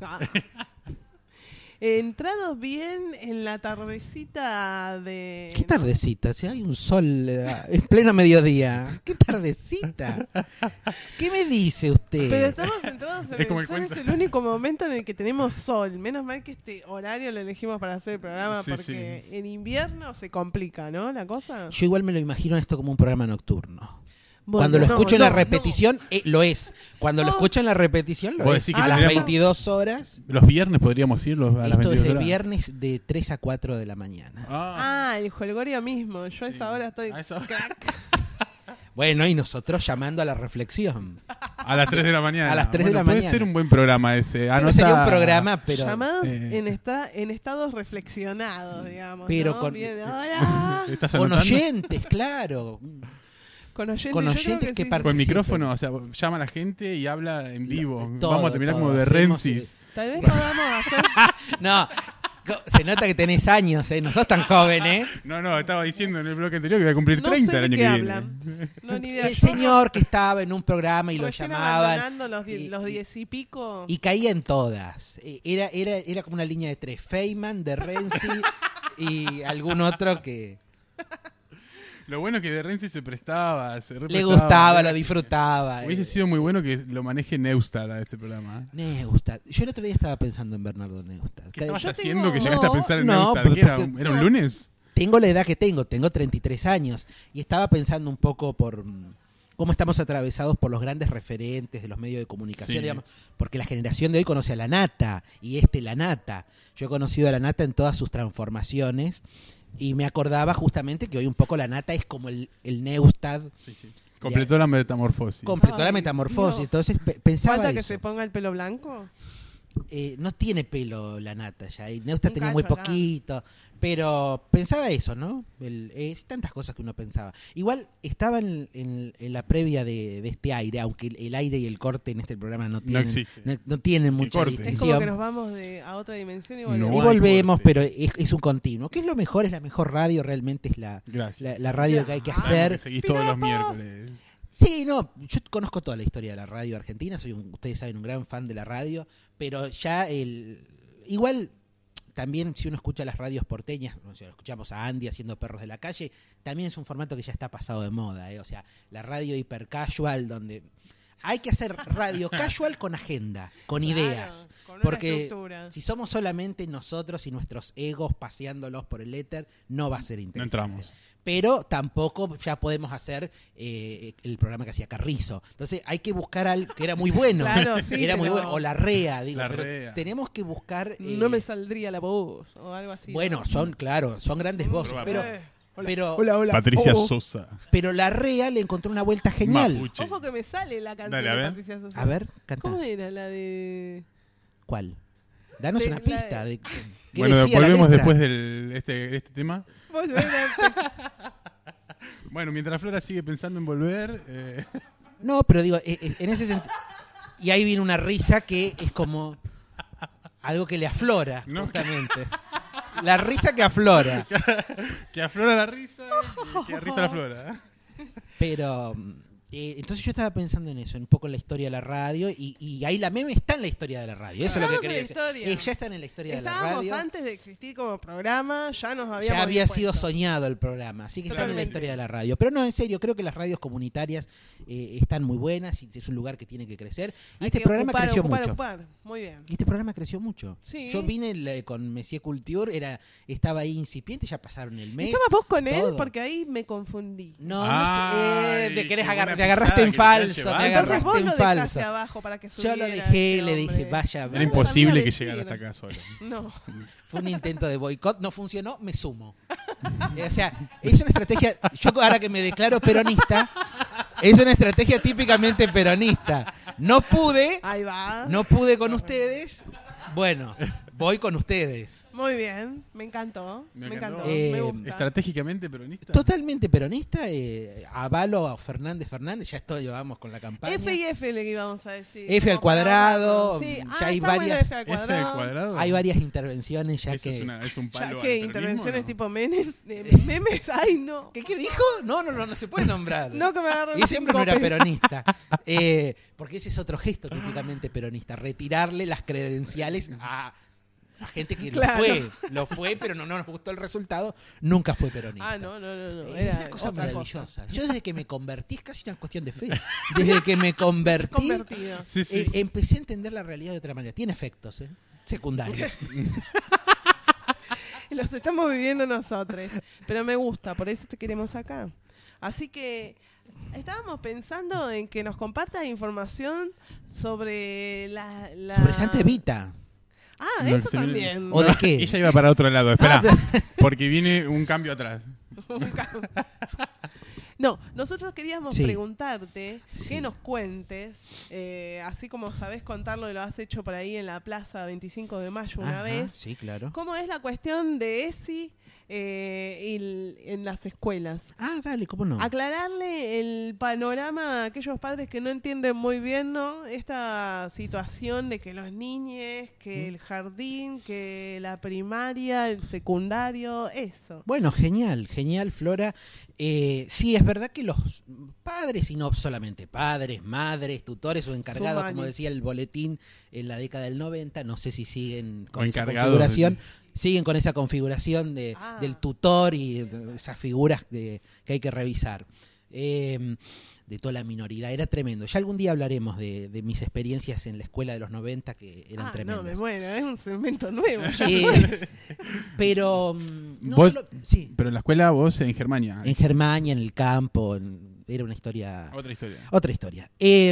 Entrados bien en la tardecita de... ¿Qué tardecita? Si hay un sol, es pleno mediodía. ¿Qué tardecita? ¿Qué me dice usted? Pero estamos entrados en Es como el el sol, cuento. es el único momento en el que tenemos sol. Menos mal que este horario lo elegimos para hacer el programa Sí, porque en invierno se complica, ¿no? La cosa. Yo igual me lo imagino esto como un programa nocturno. Bueno, Cuando lo no, escucho en no, la repetición, lo es. Cuando lo escucho en la repetición, lo ¿Vos es. decís que A las podríamos- 22 horas. Los viernes podríamos ir a las Esto 22 es de horas. viernes de 3 a 4 de la mañana. El jolgorio mismo. Yo a esa hora estoy... crack. Bueno, y nosotros llamando a la reflexión. A las 3 de la mañana. A las 3 de la puede mañana. ser un buen programa ese. Pero sería un programa, pero... Llamados en estados reflexionados, digamos. Pero ¿no? con- Bien, hola. ¿Estás Con anotando? oyentes, claro. Con oyentes, Con yo creo oyentes que sí. participan. Con micrófono, o sea, llama a la gente y habla en vivo. Todo, Vamos a terminar todo. como de Hacemos, Rensis. Tal vez podamos hacer... No, Se nota que tenés años, no sos tan joven, ¿eh? No, estaba diciendo en el bloque anterior que iba a cumplir No 30 sé el de año qué que hablan. viene. No, ni idea. El señor que estaba en un programa y lo Recién llamaban. abandonando los 10 y pico. Y caía en todas. Era como una línea de 3. Feynman, de Renzi y algún otro que Lo bueno es que de Renzi se prestaba, le gustaba, lo disfrutaba. Hubiese sido muy bueno que lo maneje Neustadt a ese programa. Neustadt. Yo el otro día estaba pensando en Bernardo Neustadt. ¿Qué estabas Yo haciendo tengo- que llegaste a pensar en No, Neustadt? ¿Qué era? porque- ¿Era un lunes? Tengo la edad que tengo 33 años. Y estaba pensando un poco por cómo estamos atravesados por los grandes referentes de los medios de comunicación, Sí. digamos, porque la generación de hoy conoce a la Nata, y la Nata. Yo he conocido a la Nata en todas sus transformaciones, y me acordaba justamente que hoy un poco la Nata es como el Neustadt. Sí. Completó la metamorfosis. Completó la Ay, metamorfosis. no. Entonces pensaba ¿Falta que eso. se ponga el pelo blanco? No tiene pelo la Nata ya, y Neustadt Un tenía muy cacho acá. poquito, pero pensaba eso, ¿no? Tantas cosas que uno pensaba. Igual estaba en la previa de este aire, aunque el aire y el corte en este programa no tienen, existe. no tienen mucha corte. Es como distinción. que nos vamos a otra dimensión y No volvemos. Y hay volvemos, corte. pero es un continuo. ¿Qué es lo mejor? Es la mejor radio, realmente es la radio que hay que Sabemos hacer. que seguís todos los miércoles. Sí, no, yo conozco toda la historia de la radio argentina, ustedes saben, un gran fan de la radio, pero ya igual también si uno escucha las radios porteñas, o sea, escuchamos a Andy haciendo Perros de la Calle, también es un formato que ya está pasado de moda, o sea, la radio hiper casual donde hay que hacer radio casual con agenda, con Claro, ideas, con una porque estructura. si somos solamente nosotros y nuestros egos paseándolos por el éter, no va a ser No interesante. entramos. Pero tampoco ya podemos hacer el programa que hacía Carrizo. Entonces hay que buscar algo que era muy bueno. Claro, sí, era muy pero- bueno. O la REA, digo. La pero REA. tenemos que buscar. No me saldría la voz o algo así. Bueno, son grandes voces. Pero, Hola. Patricia Oh, oh. Sosa. pero la REA le encontró una vuelta genial. Mapuche. Ojo que me sale la canción Dale, a de ver. Patricia Sosa. A ver, canta. ¿Cómo era la de...? ¿Cuál? Danos De una la- pista. ¿Qué Bueno, decía la volvemos letra? después de este tema. Volver a- Bueno, mientras Flora sigue pensando en volver... No, pero digo, en ese sentido. Y ahí viene una risa que es como algo que le aflora, No. justamente. La risa que aflora. que aflora la risa, que risa la flora. Pero entonces yo estaba pensando en eso, un poco en la historia de la radio, y ahí la meme está en la historia de la radio. Eso es lo que Estamos quería en decir. la historia. Ya están en la historia de la Estábamos radio. antes de existir como programa, ya nos habíamos Ya había sido dispuesto. soñado el programa, así que están en la Totalmente. historia de la radio. Pero no, en serio, creo que las radios comunitarias están muy buenas y es un lugar que tiene que crecer. Y Hay este que programa ocupar, creció ocupar, mucho. ocupar. Muy bien. Y este programa creció mucho. Sí. Yo vine con Messier Culture, estaba ahí incipiente, ya pasaron el mes. ¿Estabas vos con él? todo. Porque ahí me confundí. No, Ay, te querés qué buena te agarraste pisada en que falso, te te llevaste. Entonces agarraste vos en lo falso. dejaste abajo para que subiera. Yo lo dejé, este le dije, hombre. vaya. Era vaya. imposible sabía que decir. llegara hasta acá solo. No. Fue un intento de boicot, no funcionó, me sumo. O sea, es una estrategia, yo ahora que me declaro peronista, es una estrategia típicamente peronista. No pude con ustedes, bueno, voy con ustedes. Muy bien, me encantó. Me encantó. Eh, Me gusta. Estratégicamente peronista. Totalmente peronista, avalo a Fernández, ya esto llevamos con la campaña. F y F le íbamos a decir. F al Como para cuadrado, ahorrarnos. Sí. ya hay está bueno varias. F al cuadrado. Hay varias intervenciones ya Eso que. es un Ya palo que al intervenciones peronismo, tipo memes, ay no. ¿Qué dijo? No se puede nombrar. No, que me agarró Y ese hombre no era síncope. peronista. Porque ese es otro gesto típicamente peronista, retirarle las credenciales a gente que Claro. lo fue, pero no nos gustó el resultado, nunca fue peronista. Ah, no. Es Era una cosa otra maravillosa. Yo desde que me convertí, es casi una cuestión de fe. Desde que me convertí, Convertido. Sí. empecé a entender la realidad de otra manera. Tiene efectos, secundarios. Los estamos viviendo nosotros. Pero me gusta, por eso te queremos acá. Así que estábamos pensando en que nos compartas información sobre la... Sobre Santa Evita. Ah, No, eso se me- también. ¿O de qué? Ella iba para otro lado, espera. Porque viene un cambio atrás. No, nosotros queríamos Sí. preguntarte Sí. que nos cuentes, así como sabés contarlo y lo has hecho por ahí en la plaza 25 de mayo una Ajá, vez, sí, claro. ¿cómo es la cuestión de ESI en las escuelas. Ah, dale, ¿cómo no? Aclararle el panorama a aquellos padres que no entienden muy bien, ¿no? Esta situación de que los niños, que el jardín, que la primaria, el secundario, eso. Bueno, genial, Flora. Sí, es verdad que los padres, y no solamente padres, madres, tutores o encargados, como decía el boletín en la década del 90, no sé si siguen con esa configuración, siguen con esa configuración del tutor y de esas figuras que hay que revisar. De toda la minoridad, era tremendo. Ya algún día hablaremos de mis experiencias en la escuela de los 90 que eran tremendas. No, me muero, es un segmento nuevo. Pero no vos, solo, sí. Pero en la escuela vos en Germania. En Germania, en el campo, era una historia. Otra historia.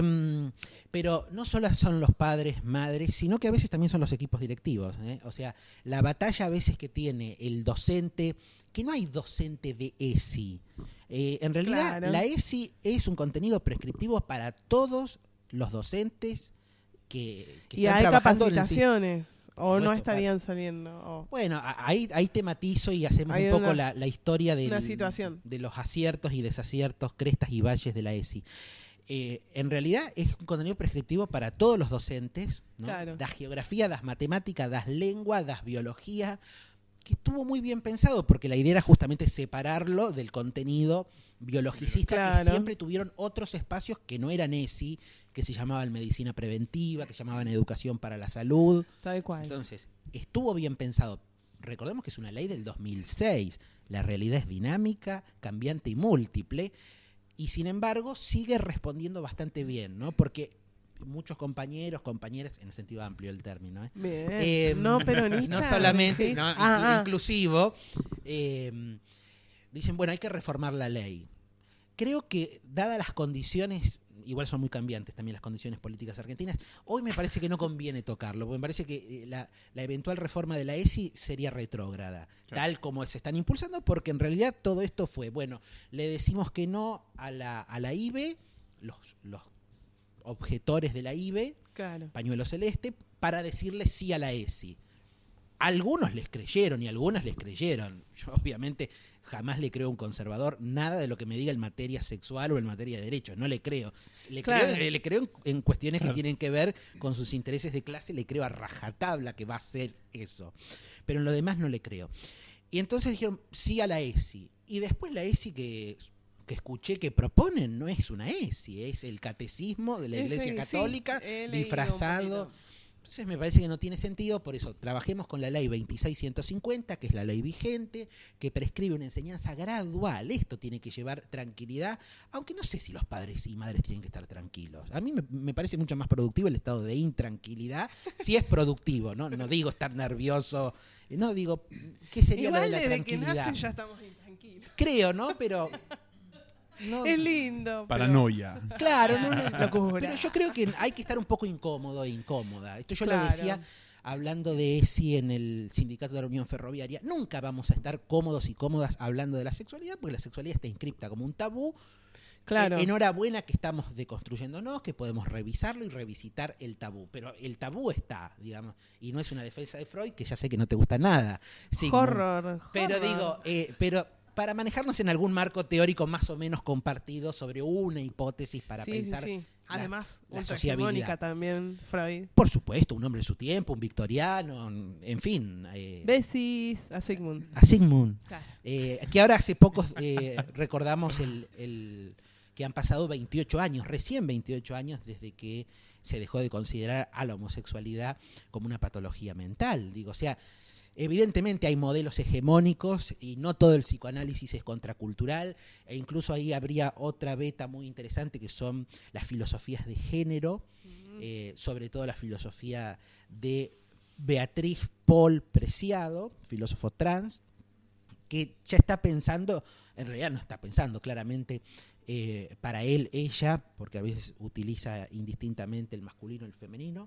Pero no solo son los padres, madres, sino que a veces también son los equipos directivos. O sea, la batalla a veces que tiene el docente, que no hay docente de ESI. En realidad, la ESI es un contenido prescriptivo para todos los docentes que y están hay trabajando capacitaciones, o no Nuestro estarían saliendo. Bueno, ahí tematizo y hacemos Hay un poco una la historia situación. de los aciertos y desaciertos, crestas y valles de la ESI. En realidad es un contenido prescriptivo para todos los docentes, ¿no? Claro. Das geografía, das matemática, das lengua, das biología, que estuvo muy bien pensado porque la idea era justamente separarlo del contenido biologicista, que siempre tuvieron otros espacios que no eran ESI, que se llamaban medicina preventiva, que se llamaban educación para la salud. Tal cual. Entonces, estuvo bien pensado. Recordemos que es una ley del 2006. La realidad es dinámica, cambiante y múltiple. Y sin embargo, sigue respondiendo bastante bien, ¿no? Porque muchos compañeros, compañeras, en el sentido amplio del término, Bien. No peronista. no solamente, ¿sí? no, inclusivo, dicen, bueno, hay que reformar la ley. Creo que, dadas las condiciones, igual son muy cambiantes también las condiciones políticas argentinas, hoy me parece que no conviene tocarlo, porque me parece que la eventual reforma de la ESI sería retrógrada, tal como se están impulsando, porque en realidad todo esto fue, bueno, le decimos que no a la IBE, los objetores de la IBE, pañuelo celeste, para decirle sí a la ESI. Algunos les creyeron y algunas les creyeron. Yo obviamente jamás le creo a un conservador nada de lo que me diga en materia sexual o en materia de derechos. No le creo. Le creo en cuestiones que tienen que ver con sus intereses de clase, le creo a rajatabla que va a ser eso. Pero en lo demás no le creo. Y entonces dijeron sí a la ESI. Y después la ESI que escuché que proponen no es una ESI, es el catecismo de la Iglesia Católica disfrazado. Entonces me parece que no tiene sentido, por eso trabajemos con la ley 26150, que es la ley vigente, que prescribe una enseñanza gradual. Esto tiene que llevar tranquilidad, aunque no sé si los padres y madres tienen que estar tranquilos. A mí me parece mucho más productivo el estado de intranquilidad, si es productivo, no digo estar nervioso, no digo, ¿qué sería igual lo de la desde tranquilidad? que nace ya estamos intranquilos. Creo, ¿no? Pero... No, es lindo. Paranoia. Pero, claro, Locura. Pero yo creo que hay que estar un poco incómodo e incómoda. Esto yo lo decía hablando de ESI en el Sindicato de la Unión Ferroviaria. Nunca vamos a estar cómodos y cómodas hablando de la sexualidad, porque la sexualidad está inscripta como un tabú. Claro. Enhorabuena que estamos deconstruyéndonos, que podemos revisarlo y revisitar el tabú. Pero el tabú está, digamos, y no es una defensa de Freud, que ya sé que no te gusta nada. Horror. Pero digo, para manejarnos en algún marco teórico más o menos compartido sobre una hipótesis para pensar. Sí. Además, la sociabilidad también, Freud. Por supuesto, un hombre de su tiempo, un victoriano, en fin. Besis a Sigmund. A Sigmund. Claro. Que ahora hace poco recordamos que han pasado 28 años, recién 28 años, desde que se dejó de considerar a la homosexualidad como una patología mental. Digo, o sea, evidentemente hay modelos hegemónicos y no todo el psicoanálisis es contracultural, e incluso ahí habría otra beta muy interesante que son las filosofías de género, sobre todo la filosofía de Beatriz Paul Preciado, filósofo trans, que ya está pensando, en realidad no está pensando claramente, para él, ella, porque a veces utiliza indistintamente el masculino y el femenino,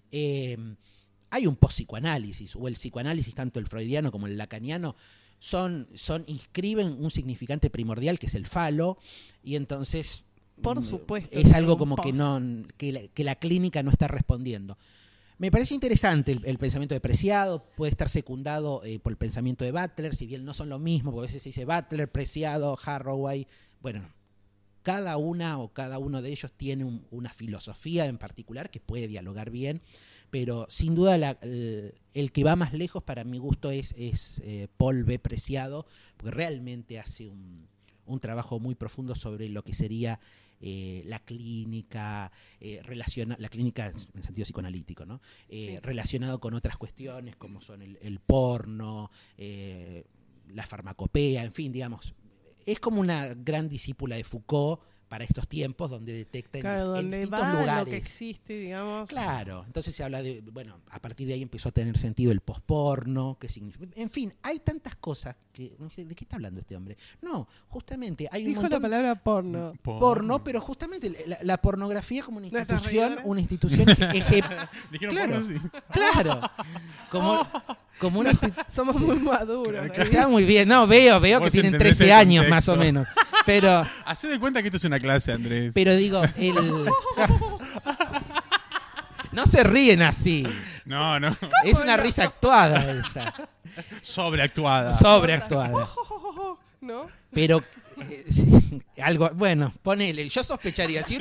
hay un post-psicoanálisis, o el psicoanálisis, tanto el freudiano como el lacaniano, inscriben un significante primordial que es el falo, y entonces por supuesto es algo como que la clínica no está respondiendo. Me parece interesante el pensamiento de Preciado, puede estar secundado por el pensamiento de Butler, si bien no son lo mismo, porque a veces se dice Butler, Preciado, Haraway, bueno, cada una o cada uno de ellos tiene una filosofía en particular que puede dialogar bien, pero sin duda el que va más lejos para mi gusto es Paul B. Preciado, porque realmente hace un trabajo muy profundo sobre lo que sería la clínica, la clínica en sentido psicoanalítico, ¿no? Relacionado con otras cuestiones como son el porno, la farmacopea, en fin, digamos. Es como una gran discípula de Foucault para estos tiempos donde detecta en distintos lugares lo que existe, digamos. Claro, entonces se habla de, bueno, a partir de ahí empezó a tener sentido el posporno, que significa, en fin, hay tantas cosas que, ¿de qué está hablando este hombre? No, justamente hay Dijo un montón, la palabra porno. Porno, pero justamente la pornografía como una ¿No estás institución, Dijeron claro, porno, sí. claro, como una Somos muy maduros. Está muy bien, no, veo que Vos tienen entendés 13 el años contexto. más o menos, pero Hacé de cuenta que esto es una clase, Andrés. pero digo, no se ríen así. No. Es una risa actuada esa. Sobreactuada. ¿No? Pero sí, algo, bueno, ponele, yo sospecharía, si un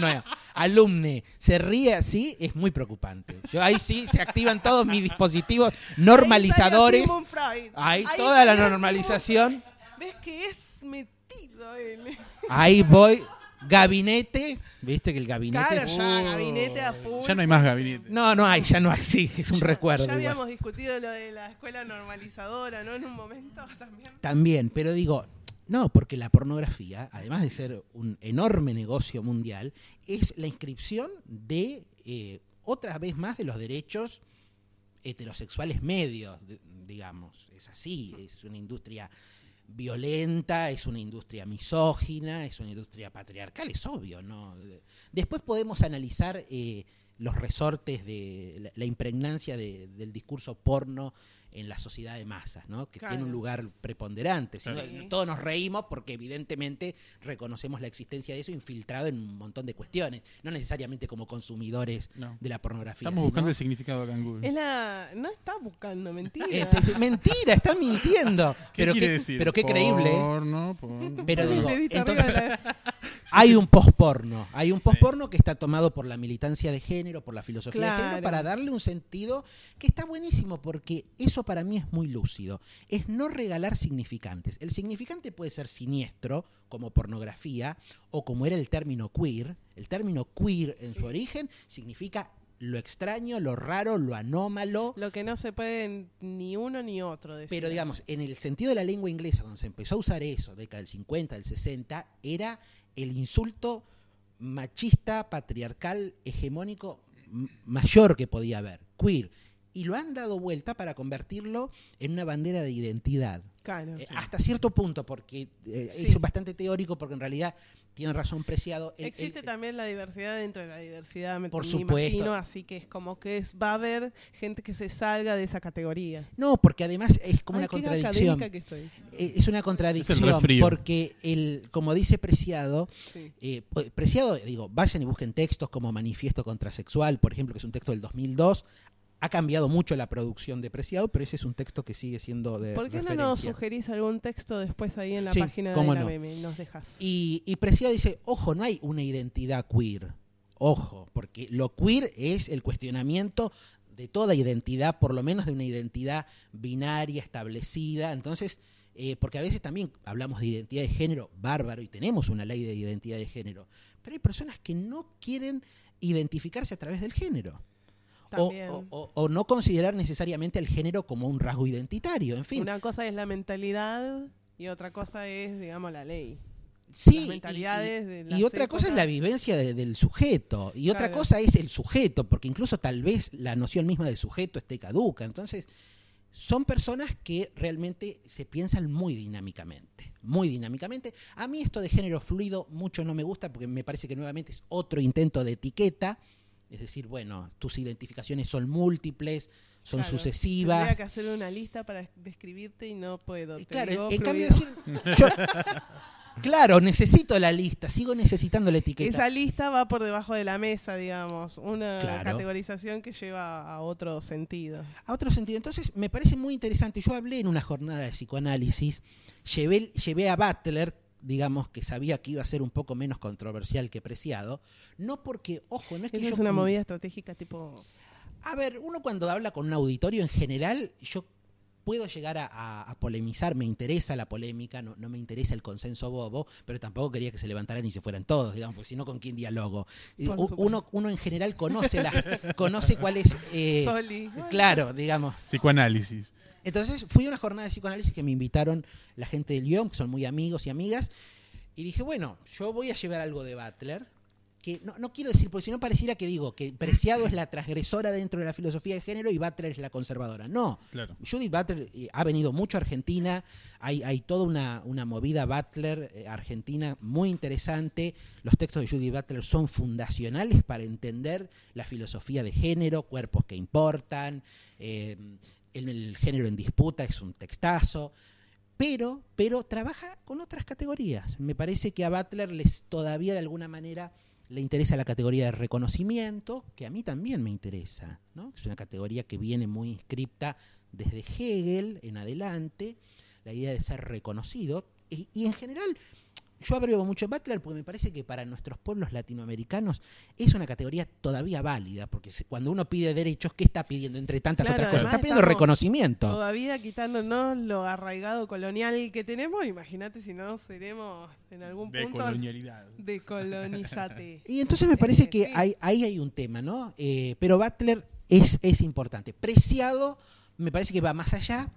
alumne se ríe así, es muy preocupante. Yo ahí sí se activan todos mis dispositivos normalizadores. Ahí toda la normalización. ¿Ves que es metido él? Ahí voy, gabinete, viste que el gabinete. Claro, ya, gabinete a full. Ya no hay más gabinete. No hay, ya no hay, sí, es un recuerdo. Ya igual. habíamos discutido lo de la escuela normalizadora, ¿no? En un momento también. También, pero digo, no, porque la pornografía, además de ser un enorme negocio mundial, es la inscripción de, otra vez más, de los derechos heterosexuales medios, digamos. Es así, es una industria violenta, es una industria misógina, es una industria patriarcal, es obvio, ¿no? Después podemos analizar los resortes de la impregnancia del discurso porno en la sociedad de masas, ¿no? Que tiene un lugar preponderante. ¿Sí? Sí. Todos nos reímos porque evidentemente reconocemos la existencia de eso infiltrado en un montón de cuestiones, no necesariamente como consumidores de la pornografía. Estamos buscando el significado acá en Google. No está buscando, mentira. Mentira, está mintiendo. ¿Qué pero quiere decir? Pero qué creíble. Porno. Pero Pon un digo, dedito entonces arriba de hay un posporno. Hay un posporno que está tomado por la militancia de género, por la filosofía de género, Claro. para darle un sentido que está buenísimo, porque eso para mí es muy lúcido. Es no regalar significantes. El significante puede ser siniestro, como pornografía, o como era el término queer. El término queer en su origen significa lo extraño, lo raro, lo anómalo. Lo que no se puede ni uno ni otro decir. Pero digamos, en el sentido de la lengua inglesa, cuando se empezó a usar eso, década del 50, del 60, era el insulto machista, patriarcal, hegemónico mayor que podía haber, queer. Y lo han dado vuelta para convertirlo en una bandera de identidad. Claro. Hasta cierto punto, porque es bastante teórico, porque en realidad tiene razón Preciado. Existe también la diversidad dentro de la diversidad, me Por me supuesto. imagino, así que es como que va a haber gente que se salga de esa categoría. No, porque además es como Ay, una qué contradicción. académica que estoy. Es una contradicción, Es el resfrío. porque como dice Preciado, Sí. Preciado, digo, vayan y busquen textos como Manifiesto Contrasexual, por ejemplo, que es un texto del 2002. Ha cambiado mucho la producción de Preciado, pero ese es un texto que sigue siendo de ¿Por qué no referencia. nos sugerís algún texto después ahí en la Sí, página de cómo la no. meme? Nos dejas. Y Preciado dice, ojo, no hay una identidad queer. Ojo, porque lo queer es el cuestionamiento de toda identidad, por lo menos de una identidad binaria establecida. Entonces, porque a veces también hablamos de identidad de género, bárbaro, y tenemos una ley de identidad de género. Pero hay personas que no quieren identificarse a través del género. O no considerar necesariamente el género como un rasgo identitario, en fin. Una cosa es la mentalidad y otra cosa es, digamos, la ley. Sí, Las mentalidades de y las otra cosa es épocas. la vivencia del sujeto, y otra Claro. cosa es el sujeto, porque incluso tal vez la noción misma de sujeto esté caduca. Entonces, son personas que realmente se piensan muy dinámicamente, muy dinámicamente. A mí esto de género fluido mucho no me gusta, porque me parece que nuevamente es otro intento de etiqueta. Es decir, bueno, tus identificaciones son múltiples, son Claro. sucesivas. Tendría que hacer una lista para describirte y no puedo. Te Claro, digo en cambio fluido. decir, yo, Claro, necesito la lista, sigo necesitando la etiqueta. Esa lista va por debajo de la mesa, digamos, una Claro. categorización que lleva a otro sentido. A otro sentido. Entonces, me parece muy interesante. Yo hablé en una jornada de psicoanálisis, llevé a Butler, digamos, que sabía que iba a ser un poco menos controversial que Preciado, no porque, ojo, no es que Esa yo... es una movida estratégica tipo... A ver, uno cuando habla con un auditorio en general, yo puedo llegar a polemizar, me interesa la polémica, no me interesa el consenso bobo, pero tampoco quería que se levantaran y se fueran todos, digamos, porque si no, ¿con quién dialogo? Uno en general conoce cuál es... Soli. Claro, digamos. Psicoanálisis. Entonces fui a una jornada de psicoanálisis que me invitaron la gente del guión, que son muy amigos y amigas, y dije, bueno, yo voy a llevar algo de Butler, que no quiero decir, porque si no pareciera que digo que Preciado es la transgresora dentro de la filosofía de género y Butler es la conservadora. No, Claro. Judith Butler ha venido mucho a Argentina, hay toda una movida Butler argentina muy interesante. Los textos de Judith Butler son fundacionales para entender la filosofía de género, cuerpos que importan, el género en disputa es un textazo. Pero trabaja con otras categorías. Me parece que a Butler todavía de alguna manera le interesa la categoría de reconocimiento, que a mí también me interesa, ¿no? Es una categoría que viene muy inscripta desde Hegel en adelante, la idea de ser reconocido. Y en general, yo abrevio mucho Butler porque me parece que para nuestros pueblos latinoamericanos es una categoría todavía válida, porque cuando uno pide derechos, ¿qué está pidiendo entre tantas Claro, otras cosas? además Está pidiendo estamos reconocimiento. Todavía quitándonos lo arraigado colonial que tenemos, imagínate si no seremos en algún De punto colonialidad. Decolonizate. Y entonces me parece que ahí hay un tema, ¿no? Pero Butler es importante. Preciado me parece que va más allá.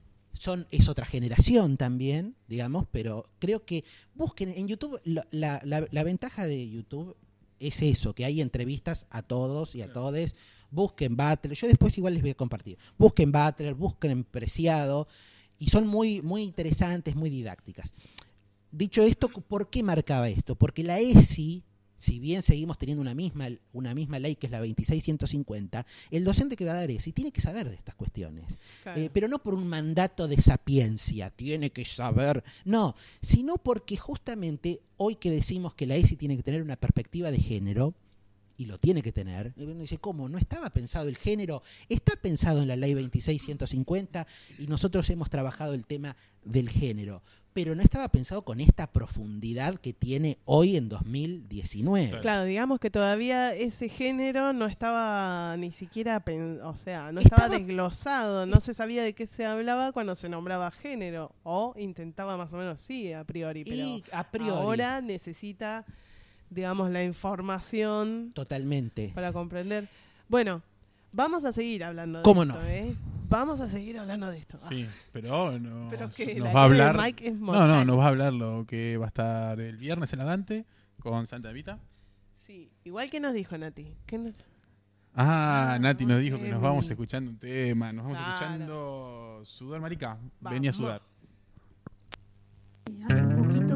Es otra generación también, digamos, pero creo que busquen en YouTube, la ventaja de YouTube es eso, que hay entrevistas a todos y a todes. Busquen Butler, yo después igual les voy a compartir. Busquen Butler, busquen Preciado, y son muy, muy interesantes, muy didácticas. Dicho esto, ¿por qué marcaba esto? Porque la ESI, si bien seguimos teniendo una misma ley que es la 26150, el docente que va a dar ESI tiene que saber de estas cuestiones. Claro. Pero no por un mandato de sapiencia, tiene que saber, no, sino porque justamente hoy que decimos que la ESI tiene que tener una perspectiva de género, y lo tiene que tener, y uno dice, ¿cómo? ¿No estaba pensado el género? Está pensado en la ley 26150 y nosotros hemos trabajado el tema del género, pero no estaba pensado con esta profundidad que tiene hoy en 2019. Claro, digamos que todavía ese género no estaba ni siquiera, no estaba desglosado, no se sabía de qué se hablaba cuando se nombraba género, o intentaba más o menos sí, a priori, pero ahora necesita, digamos, la información totalmente para comprender. Bueno, vamos a seguir hablando de ¿Cómo esto, no? ¿eh? Vamos a seguir hablando de esto. Sí, pero nos que nos la va a cara de hablar. Mike es No, mortal. nos va a hablar lo que va a estar el viernes en la Dante con Santa Evita. Sí, igual que nos dijo Nati. Nati nos dijo qué que nos vamos bien. escuchando un tema, nos vamos Claro. escuchando Sudor Marica, Vamos. venía a sudar. Un poquito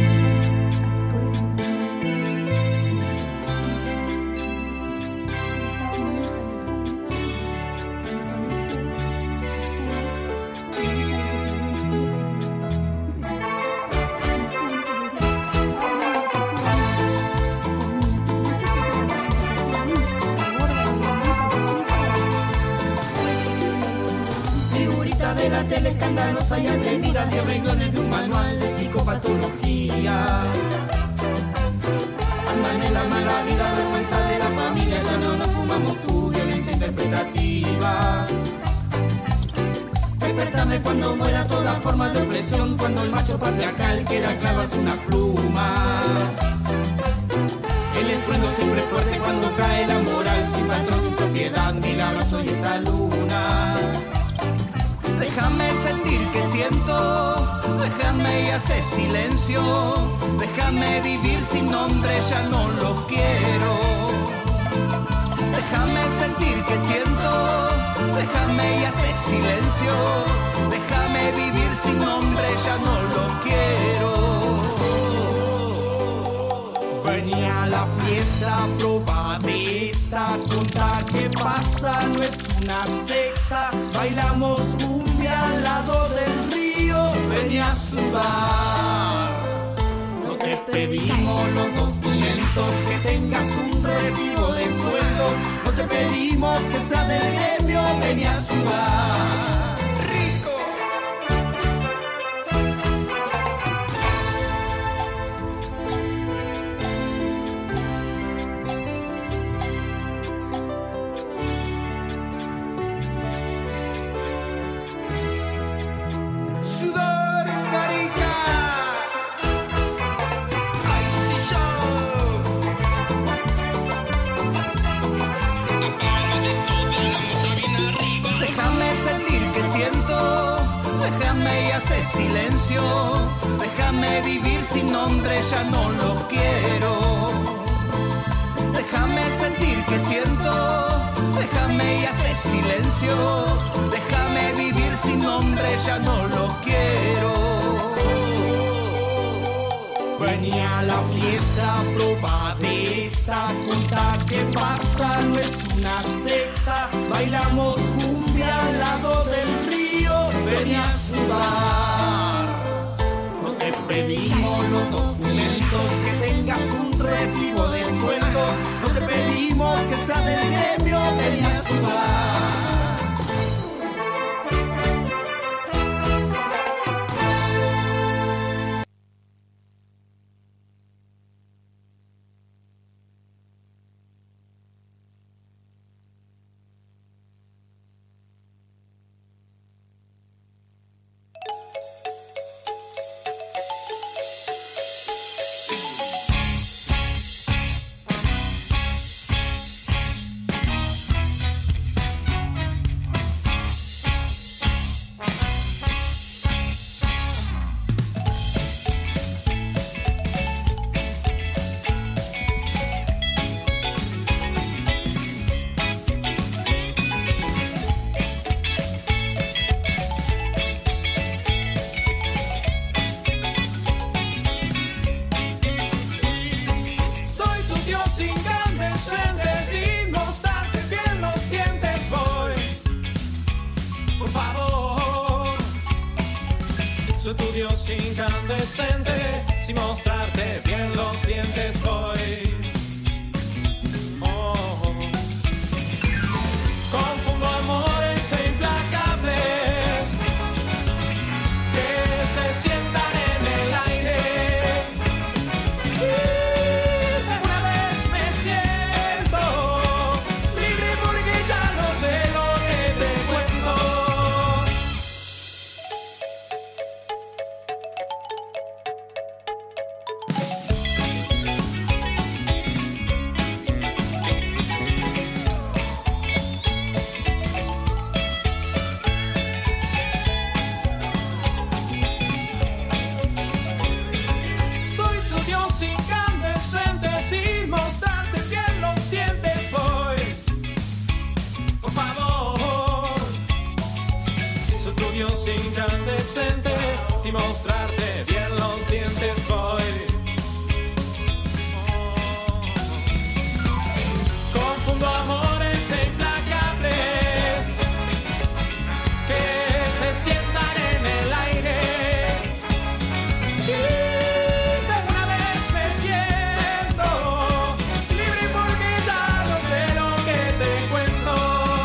Figurita de la tele escandalosa y atrevida de renglones de un manual de psicopatología. Andan en la mala vida, vergüenza de la familia, ya no nos fumamos tu violencia interpretativa. Despertame cuando muera toda forma de opresión, cuando el macho patriarcal quiera clavarse unas plumas. El estruendo siempre es fuerte cuando cae la moral, sin patrón, sin propiedad, milagros hoy esta luna. Déjame sentir que siento, déjame y hacer silencio, déjame vivir sin nombre, ya no lo quiero. Déjame sentir que siento, déjame y hacer silencio, déjame vivir sin nombre, ya no lo quiero. Venía a la fiesta, probame esta, conta que pasa, no es una secta, bailamos cumbia al lado del río, venía a sudar. pedimos los documentos, que tengas un recibo de sueldo. No te pedimos que sea del gremio, vení a sudar. Silencio, déjame vivir sin nombre, ya no lo quiero. Déjame sentir que siento, déjame y hacer silencio. Déjame vivir sin nombre, ya no lo quiero. Vení a la fiesta, proba de esta junta que pasa, no es una secta. Bailamos cumbia al lado del río, vení a sudar. No te pedimos los documentos, que tengas un recibo de sueldo. No te pedimos que sea del gremio, vení a sudar. Sin mostrarte bien los dientes voy. Confundo amores implacables que se sientan en el aire. Una vez me siento libre porque ya no sé lo que te cuento. Sin mostrarte bien los dientes voy. Confundo amores implacables que se sientan en el aire. Una vez me siento libre porque ya no sé lo que te cuento.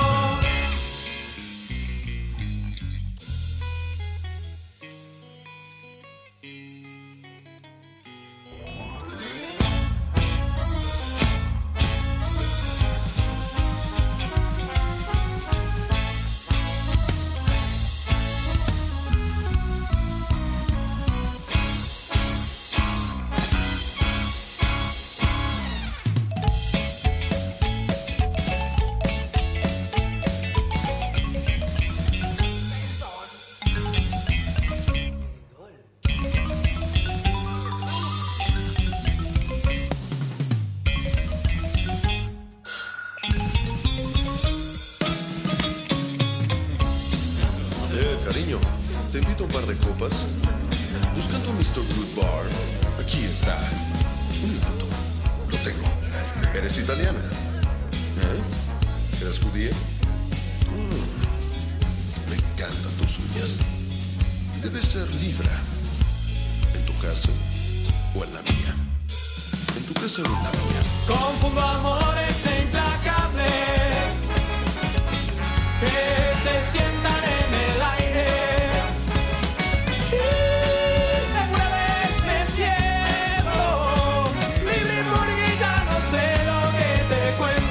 Cariño, te invito a un par de copas. Buscando a Mr. Good Bar. Aquí está. Un minuto. Lo tengo. ¿Eres italiana? ¿Eh? ¿Eres judía? Me encantan tus uñas. Debes ser Libra. En tu caso, o en la mía. En tu casa o en la mía. Confundo amores implacables que se sientan en el aire. Y alguna vez me siento libre porque ya no sé lo que te cuento.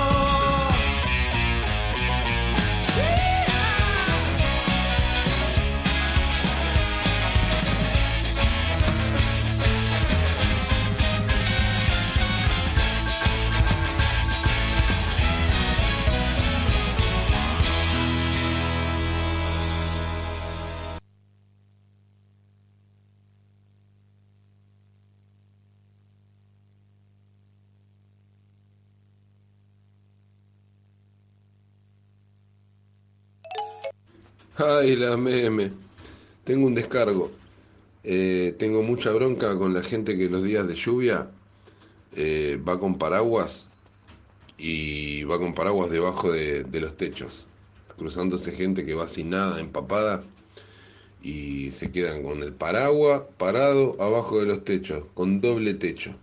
Ay, la meme. Tengo un descargo. Tengo mucha bronca con la gente que los días de lluvia va con paraguas y va con paraguas debajo de los techos, cruzándose gente que va sin nada, empapada, y se quedan con el paraguas parado abajo de los techos, con doble techo.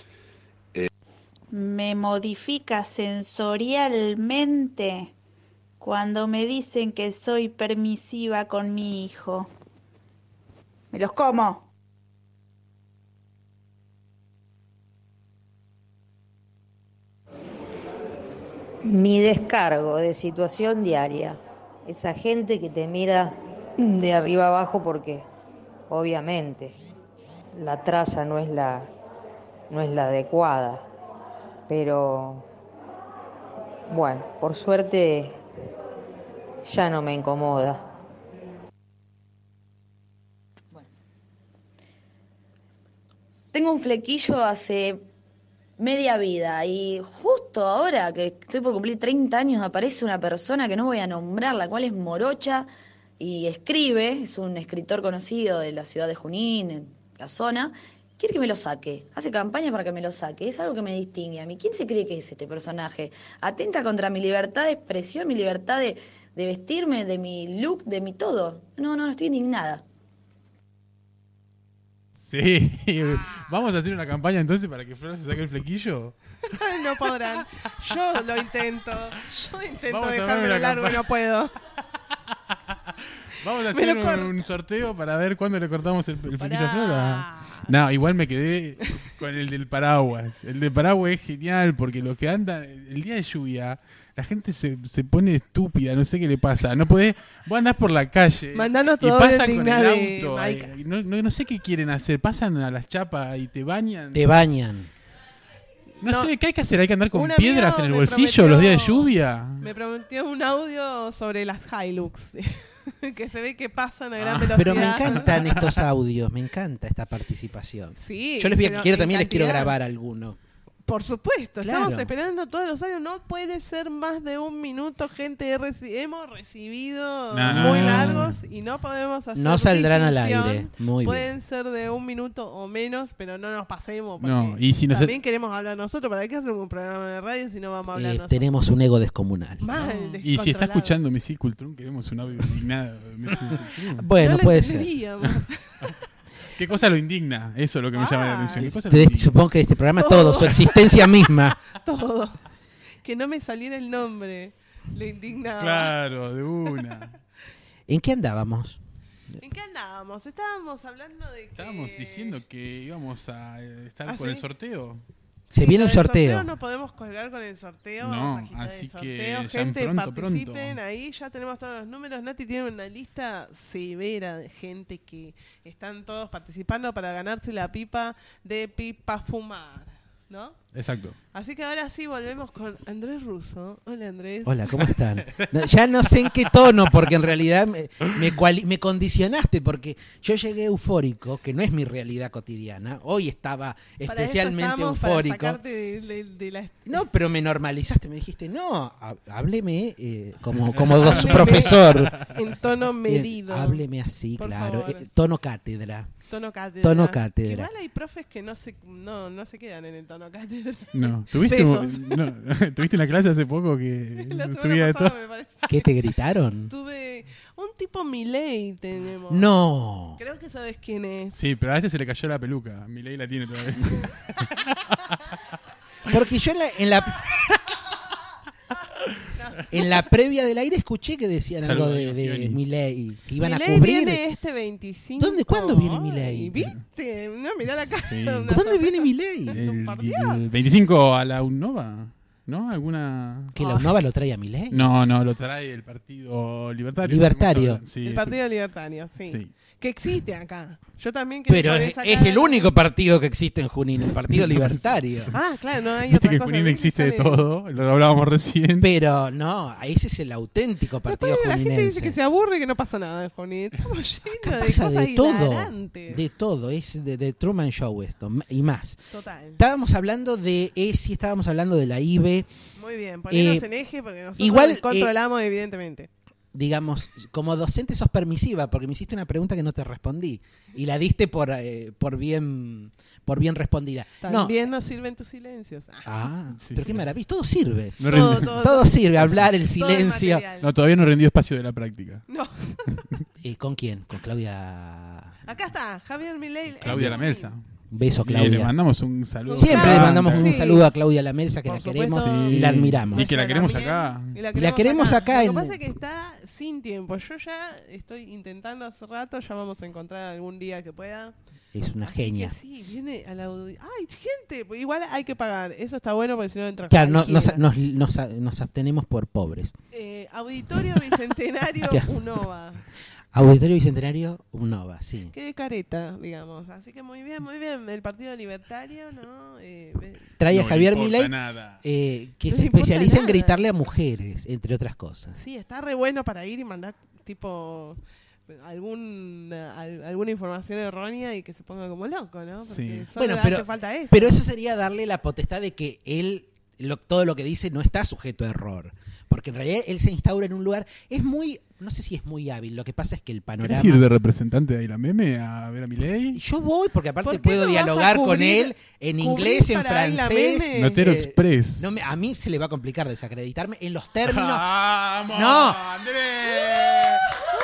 Me modifica sensorialmente cuando me dicen que soy permisiva con mi hijo. Me los como. Mi descargo de situación diaria. Esa gente que te mira de arriba abajo porque, obviamente, la traza no es la adecuada. Pero, bueno, por suerte ya no me incomoda. Tengo un flequillo hace media vida y justo ahora que estoy por cumplir 30 años aparece una persona que no voy a nombrar, la cual es morocha y escribe, es un escritor conocido de la ciudad de Junín, en la zona. Quiere que me lo saque, hace campaña para que me lo saque, es algo que me distingue a mí. ¿Quién se cree que es este personaje? Atenta contra mi libertad de expresión, mi libertad de vestirme, de mi look, de mi todo. No, estoy indignada. Sí, vamos a hacer una campaña entonces para que Flor se saque el flequillo. No podrán. Yo lo intento. Vamos a Dejármelo ver largo y no puedo. Vamos a hacer un sorteo para ver cuándo le cortamos el flequillo a Flora. No, igual me quedé con el del paraguas. El del paraguas es genial porque lo que anda el día de lluvia, la gente se pone estúpida, no sé qué le pasa. No podés, vos andás por la calle Mandanos y todo pasan con el de auto. No sé qué quieren hacer. Pasan a las chapas y te bañan. Te bañan. No sé, ¿qué hay que hacer? ¿Hay que andar con Un piedras amigo en el me bolsillo prometió- los días de lluvia? Me prometió un audio sobre las Hilux. Que se ve que pasan a gran velocidad. Pero me encantan estos audios, me encanta esta participación. Sí, Yo les pero también en les quiero cantidad. grabar alguno. Por supuesto, Claro. estamos esperando todos los años. No puede ser más de un minuto, gente. Hemos recibido muy largos y no podemos hacer No saldrán al distinción. aire. Muy Pueden ser de un minuto o menos, pero no nos pasemos. Porque No, y si también queremos hablar nosotros. ¿Para qué hacemos un programa de radio si no vamos a hablar nosotros? Tenemos un ego descomunal. Mal, Y si está descontrolado. escuchando Messi Cultrón, queremos un audio indignado. de Messi Cultrón. Bueno, No lo puede ser. entenderíamos. ¿Qué cosa lo indigna? Eso es lo que me llama la atención. ¿Qué cosa lo Te- indigna? supongo que este programa todo, su existencia misma. Todo. Que no me saliera el nombre. Le indignaba. Claro, de una. ¿En qué andábamos? ¿En qué andábamos? Estábamos hablando de que... Estábamos diciendo que íbamos a estar ¿Ah, con el sí? sorteo. Se viene un Lo del sorteo. No podemos colgar con el sorteo. No, vamos a agitar así el que sorteo. ya Gente, pronto. participen ahí. Ya tenemos todos los números. Nati tiene una lista severa de gente que están todos participando para ganarse la pipa de Pipa Fumar, ¿no? Exacto. Así que ahora sí volvemos con Andrés Russo. Hola, Andrés. Hola, ¿cómo están? No, ya no sé en qué tono, porque en realidad me condicionaste, porque yo llegué eufórico, que no es mi realidad cotidiana. Hoy estaba Para especialmente eso estamos, eufórico. Para sacarte de la... No, pero me normalizaste, me dijiste, no, hábleme como profesor. En tono medido. Hábleme así, Por claro. favor. Tono cátedra. Tono cátedra. Tono cátedra. Igual hay profes que no se quedan en el tono cátedra. No, ¿tuviste una clase hace poco que subía de todo? ¿Qué te gritaron? Tuve un tipo Milei tenemos. No. Creo que sabes quién es. Sí, pero a este se le cayó la peluca. Milei la tiene todavía. Porque yo en la previa del aire escuché que decían algo de Milei, que iban Milei a cubrir. Viene este 25. ¿Cuándo viene Milei? ¿Viste? No, mirá la cara. Sí. ¿Dónde viene Milei? El 25 a la UNOVA, ¿no? ¿Alguna? ¿Que la UNOVA lo trae a Milei? No, lo trae el Partido Libertario. Libertario. Sí, el Partido Libertario, sí. Que existe acá. Yo también pero es el único partido que existe en Junín, el Partido Libertario. Claro, no hay Viste otra que en cosa. Junín existe de todo, lo hablábamos recién. Pero no, ese es el auténtico partido La juninense. gente dice que se aburre y que no pasa nada en Junín. Estamos llenos de Pasa cosas de todo, hilarantes. de todo, es de Truman Show esto, y más. Total. Estábamos hablando de ESI, estábamos hablando de la IBE. Muy bien, ponernos en eje porque nosotros igual, controlamos evidentemente. Digamos, como docente sos permisiva porque me hiciste una pregunta que no te respondí y la diste por bien respondida. También nos sirven tus silencios. Pero qué maravilla, todo sirve. Todo sirve, hablar, el silencio. No, todavía no rendió espacio de la práctica. No. ¿Con quién? Con Claudia. Acá está, Javier Milei. Claudia Lamelsa. Un beso, Claudia. Y le mandamos un saludo. Siempre le mandamos un saludo a Claudia Lamelsa, que la queremos y la admiramos. Y que la queremos acá. Y la queremos acá. Lo que pasa es que está sin tiempo. Yo ya estoy intentando hace rato, ya vamos a encontrar algún día que pueda. Es una Así genia. que sí, viene a la ¡ay, gente! Pues igual hay que pagar. Eso está bueno porque si no entra Claro, cualquiera. nos abstenemos por pobres. Auditorio Bicentenario UNOVA. Auditorio Bicentenario UNOVA, sí. Qué careta, digamos. Así que muy bien, muy bien. El Partido Libertario, ¿no? Trae a Javier importa Milei, que No se le importa especializa en nada. gritarle a mujeres, entre otras cosas. Sí, está re bueno para ir y mandar tipo alguna información errónea y que se ponga como loco, ¿no? Porque solo le hace falta eso. Pero eso sería darle la potestad de que él, todo lo que dice no está sujeto a error. Porque en realidad él se instaura en un lugar, es muy, no sé si es muy hábil, lo que pasa es que el panorama... ¿Querés ir de representante de Ayla Meme a ver a Milei? Yo voy, porque aparte ¿Por qué puedo no vas a dialogar con cubrir- él en inglés, en para Ayla francés. Meme? Notero Express. A mí se le va a complicar desacreditarme en los términos... ¡Vamos, ¡No! Andrés!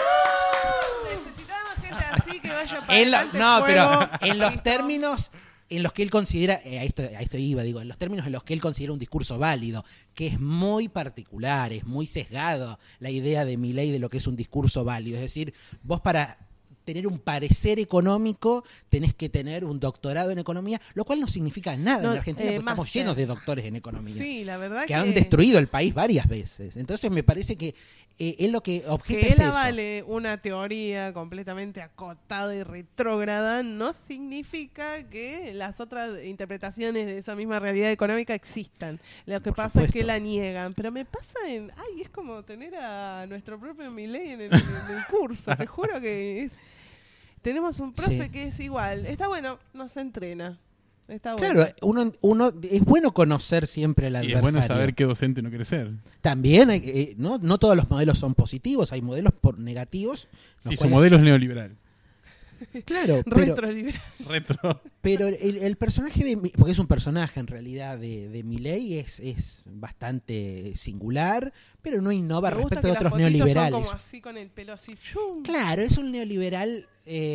Necesitamos gente así que vaya para En adelante, pero fuego. en los términos en los que él considera, a esto iba, digo, en los términos en los que él considera un discurso válido, que es muy particular, es muy sesgado la idea de Milei de lo que es un discurso válido. Es decir, vos para tener un parecer económico tenés que tener un doctorado en economía, lo cual no significa nada No, en Argentina, porque estamos máster. llenos de doctores en economía. Sí, la verdad que han destruido el país varias veces. Entonces me parece que él lo que objeta que es él eso. avale una teoría completamente acotada y retrógrada no significa que las otras interpretaciones de esa misma realidad económica existan. Lo que pasa es que la niegan. Pero me pasa es como tener a nuestro propio Milei en el curso. Te juro que tenemos un profe Sí. que es igual. Está bueno, nos entrena. Está bueno. Claro, uno es bueno conocer siempre al Sí, adversario. es bueno saber qué docente no quiere ser. También no todos los modelos son positivos, hay modelos negativos. Sí, su modelo es neoliberal. Claro, pero, Retroliberal. Retro. pero el personaje porque es un personaje en realidad de Milei es bastante singular, pero no innova Me gusta respecto de que las otros fotitos neoliberales. son como así con el pelo así. ¡shum! Claro, es un neoliberal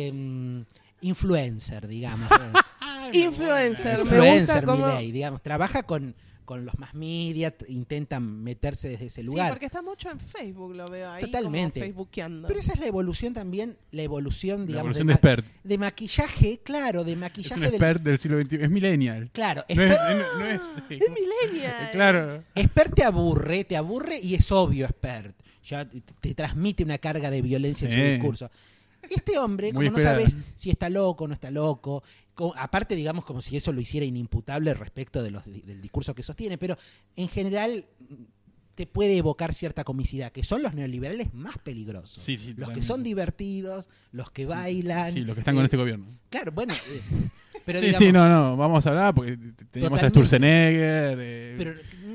influencer, digamos. Influencer. Me gusta Influencer como... Milei, digamos, trabaja con los más media, intentan meterse desde ese lugar. Sí, porque está mucho en Facebook, lo veo ahí. Totalmente. Como facebookeando. Pero esa es la evolución también, digamos, evolución de expert. de maquillaje, claro, de Es maquillaje un expert del siglo XXI. Es millennial. Claro, No es, Es millennial. Claro. expert te aburre y es obvio expert. Ya te transmite una carga de violencia en su Sí. discurso. Este hombre, Muy como no esperada. sabes si está loco o no está loco, aparte, digamos, como si eso lo hiciera inimputable respecto del discurso que sostiene, pero en general te puede evocar cierta comicidad, que son los neoliberales más peligrosos. Sí, sí, los que totalmente. son divertidos, los que bailan. Sí, los que están con este gobierno. Claro, bueno, pero sí, digamos, sí, no, vamos a hablar porque tenemos a Totalmente. Sturzenegger. pero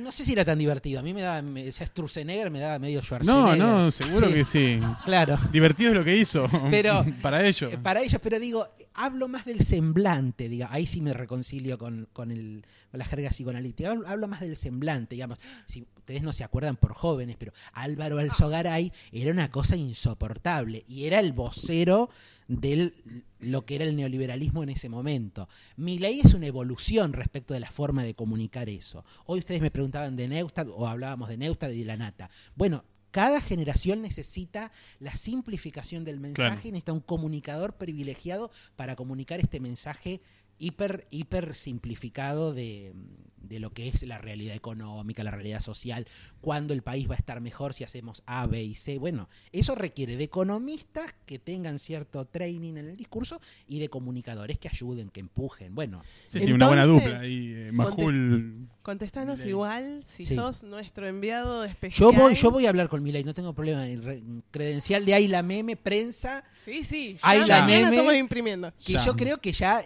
No sé si era tan divertido. A mí ya Schwarzenegger me daba medio Schwarzenegger. No, seguro que sí. Claro. Divertido es lo que hizo. Pero para ellos. Pero digo, hablo más del semblante, diga. Ahí sí me reconcilio con la jerga psicoanalítica. Hablo más del semblante, digamos. Si ustedes no se acuerdan por jóvenes, pero Álvaro Alzogaray era una cosa insoportable y era el vocero de lo que era el neoliberalismo en ese momento. Milei es una evolución respecto de la forma de comunicar eso. Hoy ustedes me preguntaban de Neustadt o hablábamos de Neustadt y de la Nata. Bueno, cada generación necesita la simplificación del mensaje, claro. Necesita un comunicador privilegiado para comunicar este mensaje hiper simplificado de lo que es la realidad económica, la realidad social, cuándo el país va a estar mejor si hacemos A, B y C. Bueno, eso requiere de economistas que tengan cierto training en el discurso y de comunicadores que ayuden, que empujen. Bueno, sí, una buena dupla. Y Majul. Contestanos Milei. igual si Sí. sos nuestro enviado especial. Yo voy a hablar con Milei, no tengo problema. Credencial de Ayla Meme, prensa. Sí. Ayla Ya Meme. estamos imprimiendo. Que Ya. yo creo que ya.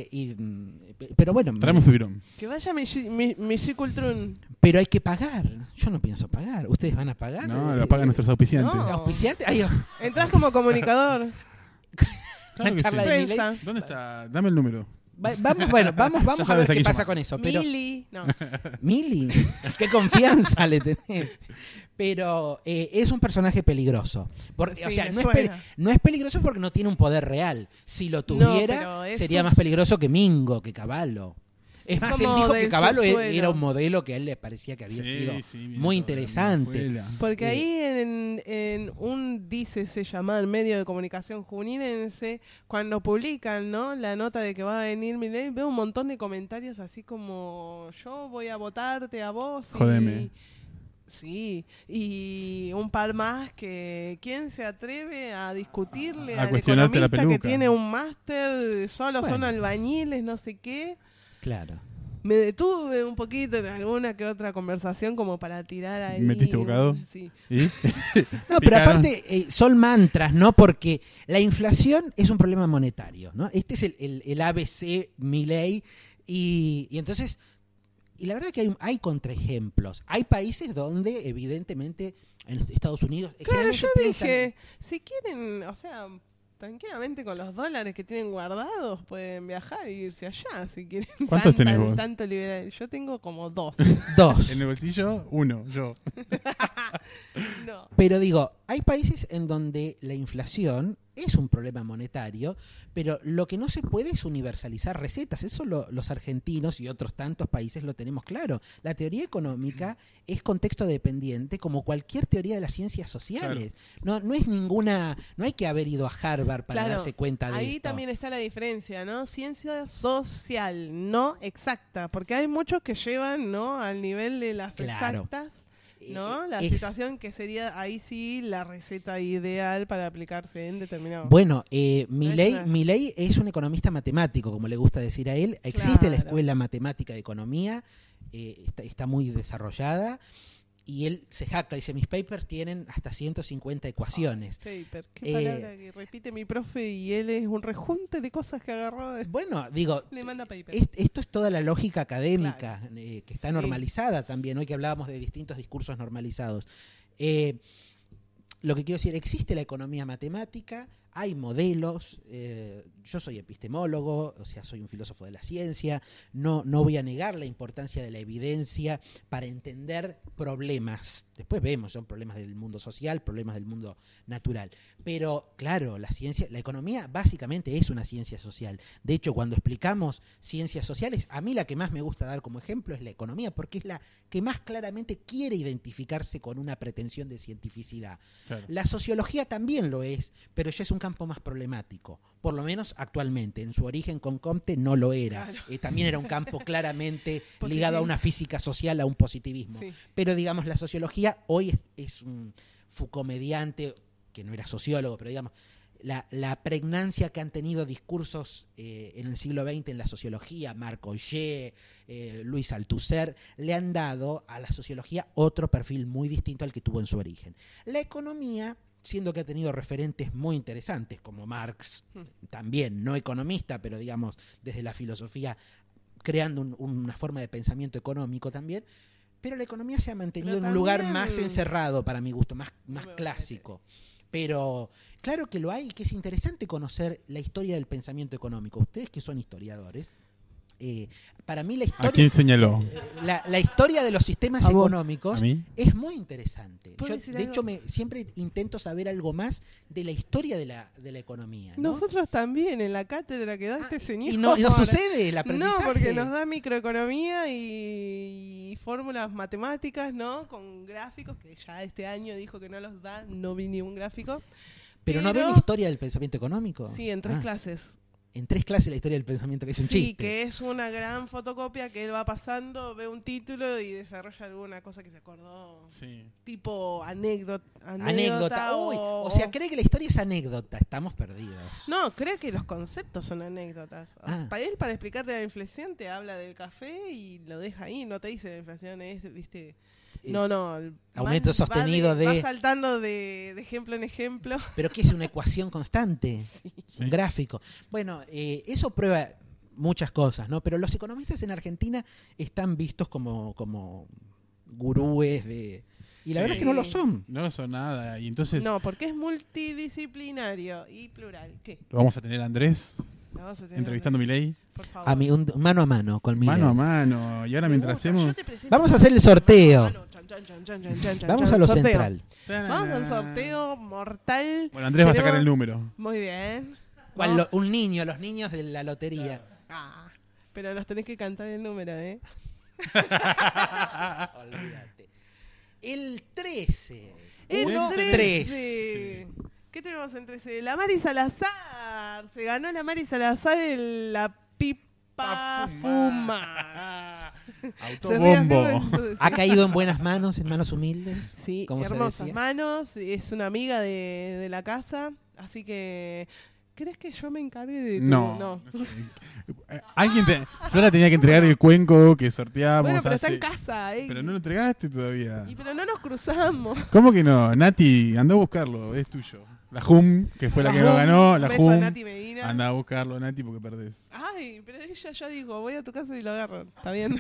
Pero bueno. Traemos fibrón. Que vaya mi Cultrun. Pero hay que pagar. Yo no pienso pagar. ¿Ustedes van a pagar? No, lo pagan nuestros auspiciantes. No. ¿Auspiciantes? Ay, Entrás como comunicador. Claro que charla sí. de Milei. Prensa. ¿Dónde está? Dame el número. Vamos Ya a ver sabes a qué quién pasa llamar. con eso. Pero, Mili. No. Mili, qué confianza le tenés. Pero es un personaje peligroso. Sí, O sea, me no suena. no es peligroso porque no tiene un poder real. Si lo tuviera, pero es sería un- más peligroso que Mingo, que Cavallo. Es más, él como dijo que del Cavallo subsuelo. era un modelo que a él le parecía que había Sí, sido sí, viene muy todo de la interesante. escuela. Porque ahí en un dice se llama medio de comunicación juninense, cuando publican, ¿no?, la nota de que va a venir Milei, veo un montón de comentarios así como yo voy a votarte a vos. Jódeme. Sí, y un par más que ¿quién se atreve a discutirle A al cuestionarte la economista que peluca. tiene un máster, solo son Bueno. albañiles, no sé qué? Claro. Me detuve un poquito en alguna que otra conversación como para tirar ahí. ¿Metiste bocado? Sí. ¿Y? No, pero Picaron. aparte son mantras, ¿no? Porque la inflación es un problema monetario, ¿no? Este es el ABC Milei y entonces, y la verdad es que hay contraejemplos. Hay países donde evidentemente en Estados Unidos Claro, generalmente yo piensan- dije, si quieren, o sea, tranquilamente con los dólares que tienen guardados pueden viajar e irse allá si quieren. ¿Cuántos tenés vos? Tanto liberal. Yo tengo como 2. dos. En el bolsillo, 1, yo. No. Pero digo, hay países en donde la inflación es un problema monetario, pero lo que no se puede es universalizar recetas. Eso los argentinos y otros tantos países lo tenemos claro. La teoría económica es contexto dependiente como cualquier teoría de las ciencias sociales. No es ninguna, no hay que haber ido a Harvard para Claro, darse cuenta de ahí esto. también está la diferencia, ¿no? Ciencia social, no exacta, porque hay muchos que llevan, ¿no?, al nivel de las Claro. exactas, ¿no? La Es- situación que sería ahí sí la receta ideal para aplicarse en determinado. Bueno, Es una- Milei es un economista matemático, como le gusta decir a él. Existe la Claro. escuela matemática de economía, está muy desarrollada. Y él se jacta, dice, mis papers tienen hasta 150 ecuaciones. Paper, qué palabra que repite mi profe y él es un rejunte de cosas que agarró. Bueno, digo, Le manda paper. esto es toda la lógica académica que está Sí. normalizada también, hoy que hablábamos de distintos discursos normalizados. Lo que quiero decir, existe la economía matemática, hay modelos, yo soy epistemólogo, o sea, soy un filósofo de la ciencia, no voy a negar la importancia de la evidencia para entender problemas. Después vemos, son problemas del mundo social, problemas del mundo natural. Pero, claro, la economía básicamente es una ciencia social. De hecho, cuando explicamos ciencias sociales, a mí la que más me gusta dar como ejemplo es la economía, porque es la que más claramente quiere identificarse con una pretensión de cientificidad. Claro. La sociología también lo es, pero ya es un campo más problemático, por lo menos actualmente. En su origen con Comte no lo era. Claro. También era un campo claramente Positivo. ligado a una física social, a un positivismo. Sí. Pero digamos, la sociología hoy es un Foucault-mediante, que no era sociólogo, pero digamos, la pregnancia que han tenido discursos en el siglo XX en la sociología, Marc Augé, Luis Althusser, le han dado a la sociología otro perfil muy distinto al que tuvo en su origen. La economía, siendo que ha tenido referentes muy interesantes, como Marx, también no economista, pero digamos desde la filosofía, creando una forma de pensamiento económico también, Pero la economía se ha mantenido Pero en un lugar también- más encerrado para mi gusto, más clásico. Pero claro que lo hay y que es interesante conocer la historia del pensamiento económico. Ustedes que son historiadores, para mí la historia... ¿A quién señaló? La historia de los sistemas ¿A vos? económicos ¿A mí? es muy interesante. ¿Puedo Yo, decir de algo? hecho, siempre intento saber algo más de la historia de la economía. ¿no? Nosotros también, en la cátedra que da este señor. y no sucede el aprendizaje. No, porque nos da microeconomía y fórmulas matemáticas, ¿no? Con gráficos, que ya este año dijo que no los da, no vi ningún gráfico. ¿Pero no ven historia del pensamiento económico? Sí, en 3 clases. En 3 clases la historia del pensamiento, que es un Sí, chiste. que es una gran fotocopia que él va pasando, ve un título y desarrolla alguna cosa que se acordó. Sí. Tipo anécdota. Uy, o sea, cree que la historia es anécdota. Estamos perdidos. No, creo que los conceptos son anécdotas. O sea, Ah. para él, para explicarte la inflación, te habla del café y lo deja ahí. No te dice la inflación es, viste... No. Aumento Va sostenido va de... saltando de ejemplo en ejemplo. Pero que es una ecuación constante, un gráfico. Bueno, eso prueba muchas cosas, ¿no? Pero los economistas en Argentina están vistos como gurúes de... Y la verdad es que no lo son. No son nada. Y entonces, No, porque es multidisciplinario y plural. ¿Qué? ¿lo vamos a tener a Andrés Lo vamos a tener entrevistando a Milei? Por favor. A mí, un mano a mano con mi Mano a mano. Y ahora mientras hacemos... Vamos a hacer el sorteo. Chan, Vamos a lo sorteo. central. Vamos al sorteo mortal. Bueno, Andrés va a sacar Tenemos- el número. Muy bien. ¿Cuál ¿No? un niño, los niños de la lotería. Pero nos tenés que cantar el número, ¿eh? Olvídate. El 13. El 1, 13. 3. ¿Qué tenemos en 13? La Mari Salazar. Se ganó la Mari Salazar en la pipa fuma. Autobombo. Ha caído en buenas manos, en manos humildes. Sí, como se hermosas decía. manos. Es una amiga de la casa. Así que... ¿Crees que yo me encargue de tu... No. Flora tenía que entregar el cuenco que sorteamos Bueno, pero hace... está en casa, ¿eh? Pero no lo entregaste todavía. Pero no nos cruzamos. ¿Cómo que no? Nati, anda a buscarlo, es tuyo. La JUM, que fue la que lo JUM, ganó, un la beso a JUM. Nati Medina. Anda a buscarlo, Nati, porque perdés. Ay, pero ella ya dijo, voy a tu casa y lo agarro. ¿Está bien?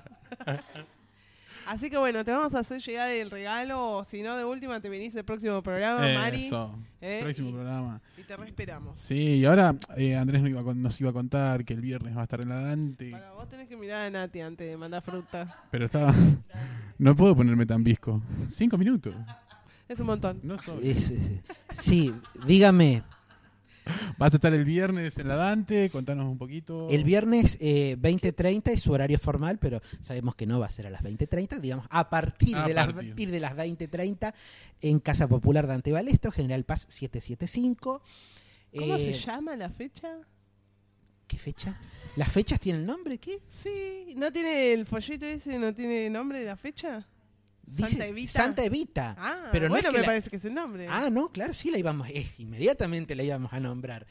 Así que bueno, te vamos a hacer llegar el regalo. O si no, de última te venís el próximo programa, Mari. Eso, próximo programa. Y te reesperamos. Sí, y ahora Andrés nos iba a contar que el viernes va a estar en la Dante. Bueno, vos tenés que mirar a Nati antes de mandar fruta. Pero estaba... No puedo ponerme tan visco. 5 minutos. Es un montón. No soy. Sí, dígame. Vas a estar el viernes en la Dante, contanos un poquito. El viernes 20:30 es su horario formal, pero sabemos que no va a ser a las 20:30, digamos, a partir de las 20:30 en Casa Popular Dante Balestro, General Paz 775. ¿Cómo se llama la fecha? ¿Qué fecha? ¿Las fechas tienen nombre? ¿Qué? Sí, ¿no tiene el folleto ese? ¿No tiene nombre de la fecha? Santa Evita. Santa Evita. Ah, pero no bueno, es que me parece que es el nombre. Ah, no, claro, sí, inmediatamente la íbamos a nombrar.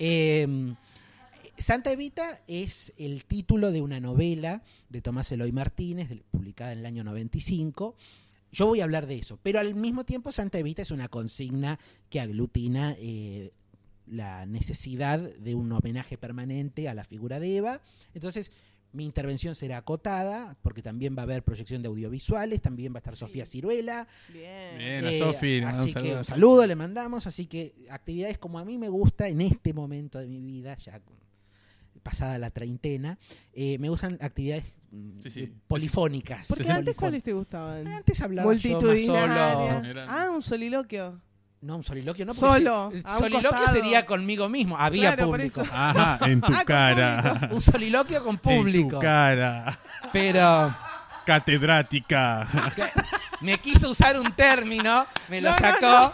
Santa Evita es el título de una novela de Tomás Eloy Martínez, publicada en el año 95. Yo voy a hablar de eso, pero al mismo tiempo Santa Evita es una consigna que aglutina la necesidad de un homenaje permanente a la figura de Eva. Entonces, mi intervención será acotada, porque también va a haber proyección de audiovisuales, también va a estar Sofía Ciruela. Bien, a Sofi, le mandamos así que un a saludo Sofi. le mandamos, así que actividades como a mí me gusta en este momento de mi vida, ya pasada la treintena, me gustan actividades polifónicas. Porque antes, ¿cuáles te gustaban? Antes hablaba yo más Multitudinarias. solo. Ah, un soliloquio. No, un soliloquio no. Solo, porque a un soliloquio costado. sería conmigo mismo. Había Claro, por público. eso. Ajá, en tu con cara. público. Un soliloquio con público. En tu cara. Pero Catedrática. me quiso usar un término, me lo No, sacó. no.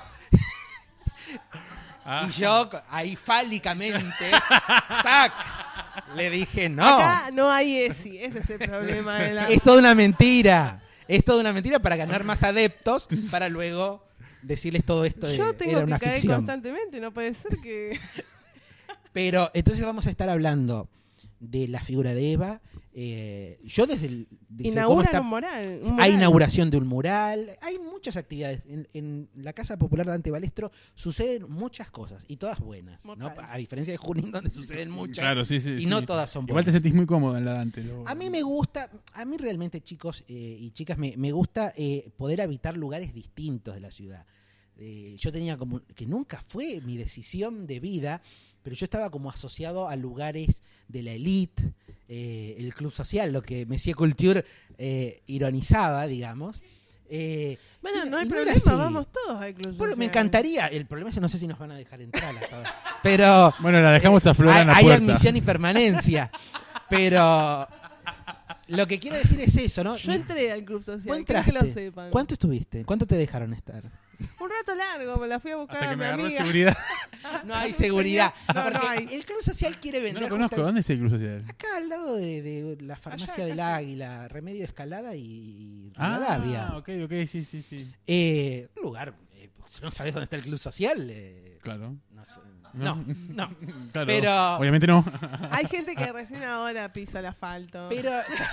Y yo, ahí fálicamente, tac, le dije no. Acá no hay ese es el problema de la... Es toda una mentira. Es toda una mentira para ganar más adeptos, para luego decirles todo esto de Yo tengo era que una caer ficción. constantemente, no puede ser que... Pero entonces vamos a estar hablando de la figura de Eva, Yo desde el... dije, ¿cómo Inauguran está? un mural. Hay inauguración de un mural, hay muchas actividades. En la Casa Popular Dante Balestro suceden muchas cosas y todas buenas, ¿no? A diferencia de Junín, donde suceden muchas Claro, sí, sí. y sí. no todas son buenas. Igual te sentís muy cómodo en la Dante. A mí me gusta, a mí realmente, chicos y chicas, me gusta poder habitar lugares distintos de la ciudad. Yo tenía como, que nunca fue mi decisión de vida, pero yo estaba como asociado a lugares de la élite, el club social, lo que Messier Culture ironizaba, digamos. Bueno, no hay y problema, era así. vamos todos al club Bueno, me social. encantaría. El problema es que no sé si nos van a dejar entrar hasta ahora. Pero Bueno, la dejamos a Flora en la hay puerta. admisión y permanencia. Pero lo que quiero decir es eso, ¿no? Yo entré al club social, Vos quiero que lo entraste. sepan. ¿Cuánto estuviste? ¿Cuánto te dejaron estar? Un rato largo, me la fui a buscar Hasta a que mi me agarró amiga. seguridad. No hay seguridad. No, porque no hay. el club social quiere No vender. lo conozco. ¿Dónde es el Club Social? Acá al lado de la farmacia Allá, del casi. Águila, Remedio de Escalada y Rivadavia. Ah, ok, sí, sí, sí. Un lugar, si no sabes dónde está el club social, Claro. no sé. No. Claro, Pero obviamente no. Hay gente que recién ahora pisa el asfalto. Pero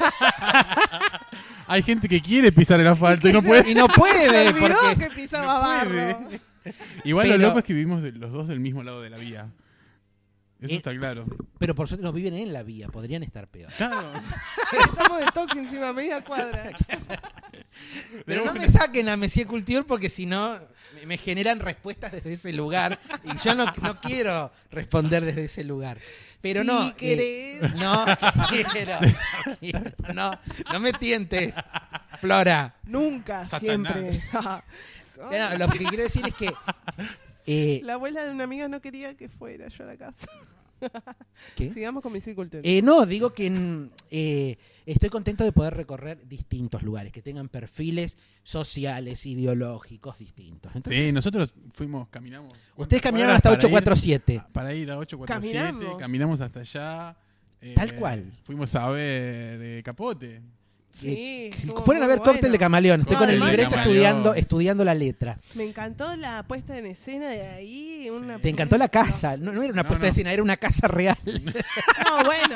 Hay gente que quiere pisar el asfalto y no puede. y no puede. Se olvidó porque- que pisaba no puede. barro. Igual Pero- lo loco es que vivimos los dos del mismo lado de la vía. Eso está claro. Pero por suerte no viven en la vía, podrían estar peor. Claro. Estamos de toque encima, media cuadra. Pero no me saquen a Messier Culture porque si no me generan respuestas desde ese lugar y yo no quiero responder desde ese lugar. Pero Si no, querés. no quiero, no me tientes, Flora. Nunca, Satanás. siempre. No, lo que quiero decir es que La abuela de una amiga no quería que fuera yo a la casa. ¿Qué? Sigamos con mi cultura. No, digo que estoy contento de poder recorrer distintos lugares, que tengan perfiles sociales, ideológicos distintos. Entonces, Sí, nosotros caminamos. ustedes caminaron horas hasta para 847. Para ir a 847, Caminamos. hasta allá. Tal cual. Fuimos a ver Capote. Sí, Si estuvo fueron a muy ver Cóctel bueno. de Camaleón, estoy con el Además, libreto estudiando la letra. Me encantó la puesta en escena de ahí. Te encantó la casa, no era una puesta de escena, era una casa real. No, bueno.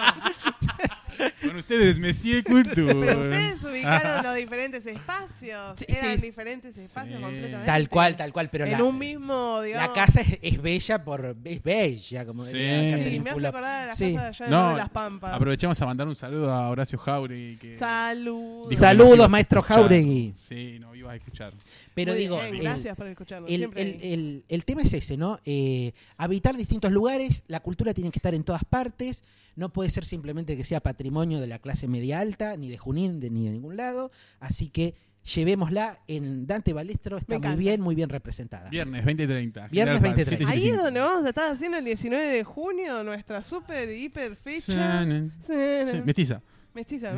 Con ustedes, Messier Culture. Pero ustedes ubicaron los diferentes espacios. Eran diferentes espacios completamente. Tal cual, pero en un mismo, digamos. la casa es bella es bella, como Sí. diría Sí, Catherine me hace Fulop. acordar de la Sí. casa de allá de Nueva de las Pampas. Aprovechamos a mandar un saludo a Horacio Jauregui. Que Saludos. dijo que Saludos, nos ibas a maestro escuchar. Jauregui. Sí, nos ibas a escuchar. Pero Muy digo, bien, gracias por escucharnos. el siempre. tema es ese, ¿no? Habitar distintos lugares, la cultura tiene que estar en todas partes, no puede ser simplemente que sea patrimonio de la clase media alta, ni de Junín, ni de ningún lado, así que llevémosla en Dante Balestro, está Me muy bien representada. Viernes 20:30. Viernes 20:30. Ahí es donde vamos a estar haciendo el 19 de junio nuestra super hiper fecha. Sí, mestiza. Mestiza.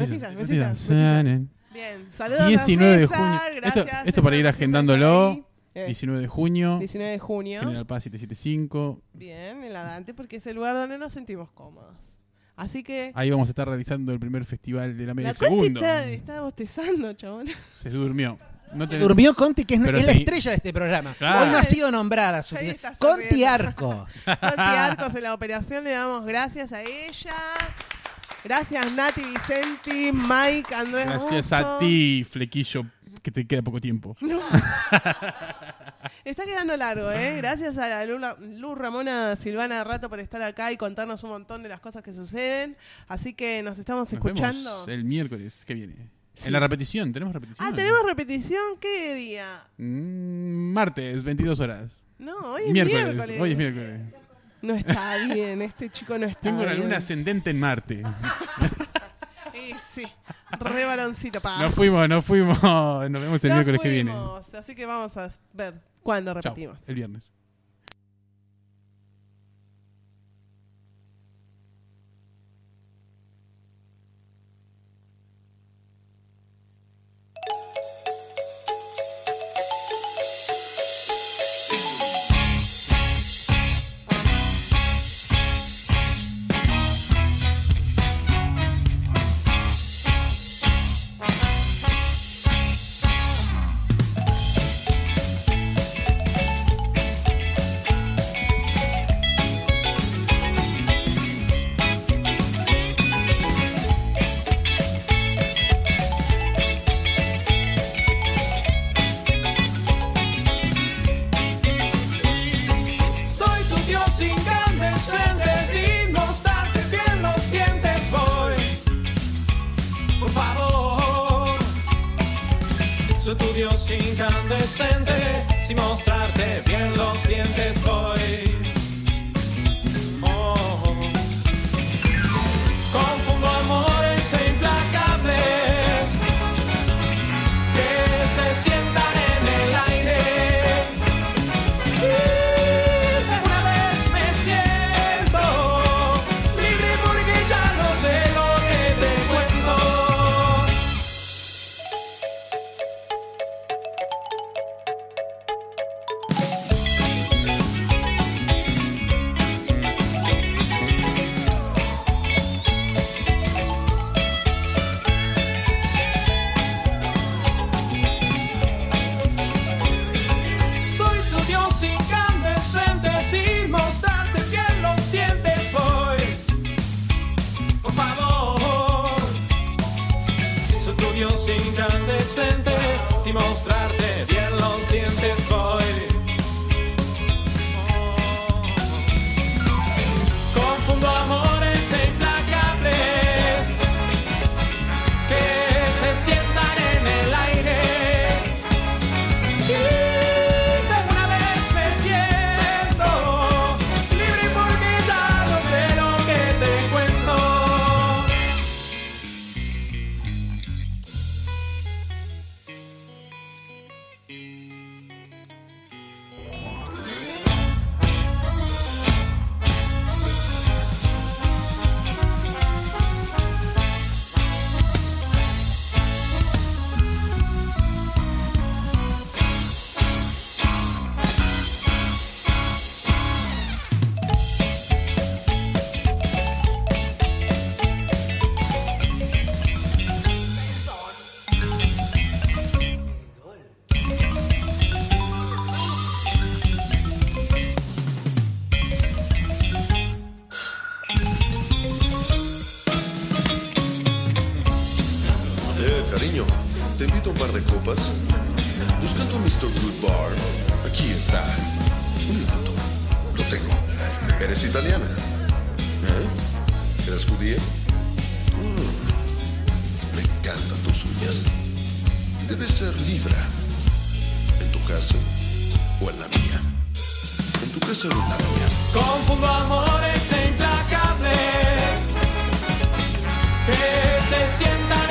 Bien, saludos 19 a de César, junio. gracias. Esto para ir César, agendándolo. siempre está ahí. 19 de junio. 19 de junio. General Paz 775. Bien, en la Dante, porque es el lugar donde nos sentimos cómodos. Así que... Ahí vamos a estar realizando el primer festival de la media La Conti segundo. está bostezando, chabón. Se durmió. Durmió Conti, que es Pero la sí. estrella de este programa. Claro. Hoy no ha sido nombrada. Ahí está Conti sonriendo. Arcos. Conti Arcos en la operación, le damos gracias a ella. Gracias Nati Vicenti, Mike, Andrés Gracias Russo. a ti, flequillo, que te queda poco tiempo. No. Está quedando largo, ¿eh? Gracias a la Luz Ramona Silvana Rato por estar acá y contarnos un montón de las cosas que suceden. Así que nos estamos Nos escuchando. vemos el miércoles que viene. Sí. En la repetición, ¿tenemos repetición? Ah, ¿tenemos repetición? ¿Qué día? Martes, 22 horas. No, hoy es miércoles. Hoy es miércoles. No está bien, este chico no está Tengo una bien. luna ascendente en Marte. Sí, re baloncito, pa. No fuimos. Nos vemos el miércoles que viene. Así que vamos a ver cuándo Chau, repetimos. el viernes. Dios incandescente, sin mostrarte bien los dientes voy. Confundo amores implacables que se sientan en el aire. Una vez me siento libre porque ya no sé lo que te cuento. Soy tu Dios incandescente, sin mostrarte bien los dientes voy. Por favor. Soy tu Dios incandescente, sin mostrarte bien los dientes voy. Confundo amores implacables que se sientan en el aire. Una vez me siento libre porque ya no sé lo que te cuento. Cariño, te invito a un par de copas. Buscando a Mr. Good Bar. Aquí está. Un minuto. Lo tengo. ¿Eres italiana? ¿Eres judía? Me encantan tus uñas. Debes ser libra. ¿En tu casa o en la mía? En tu casa o en la mía. Confundo amores implacables que se sientan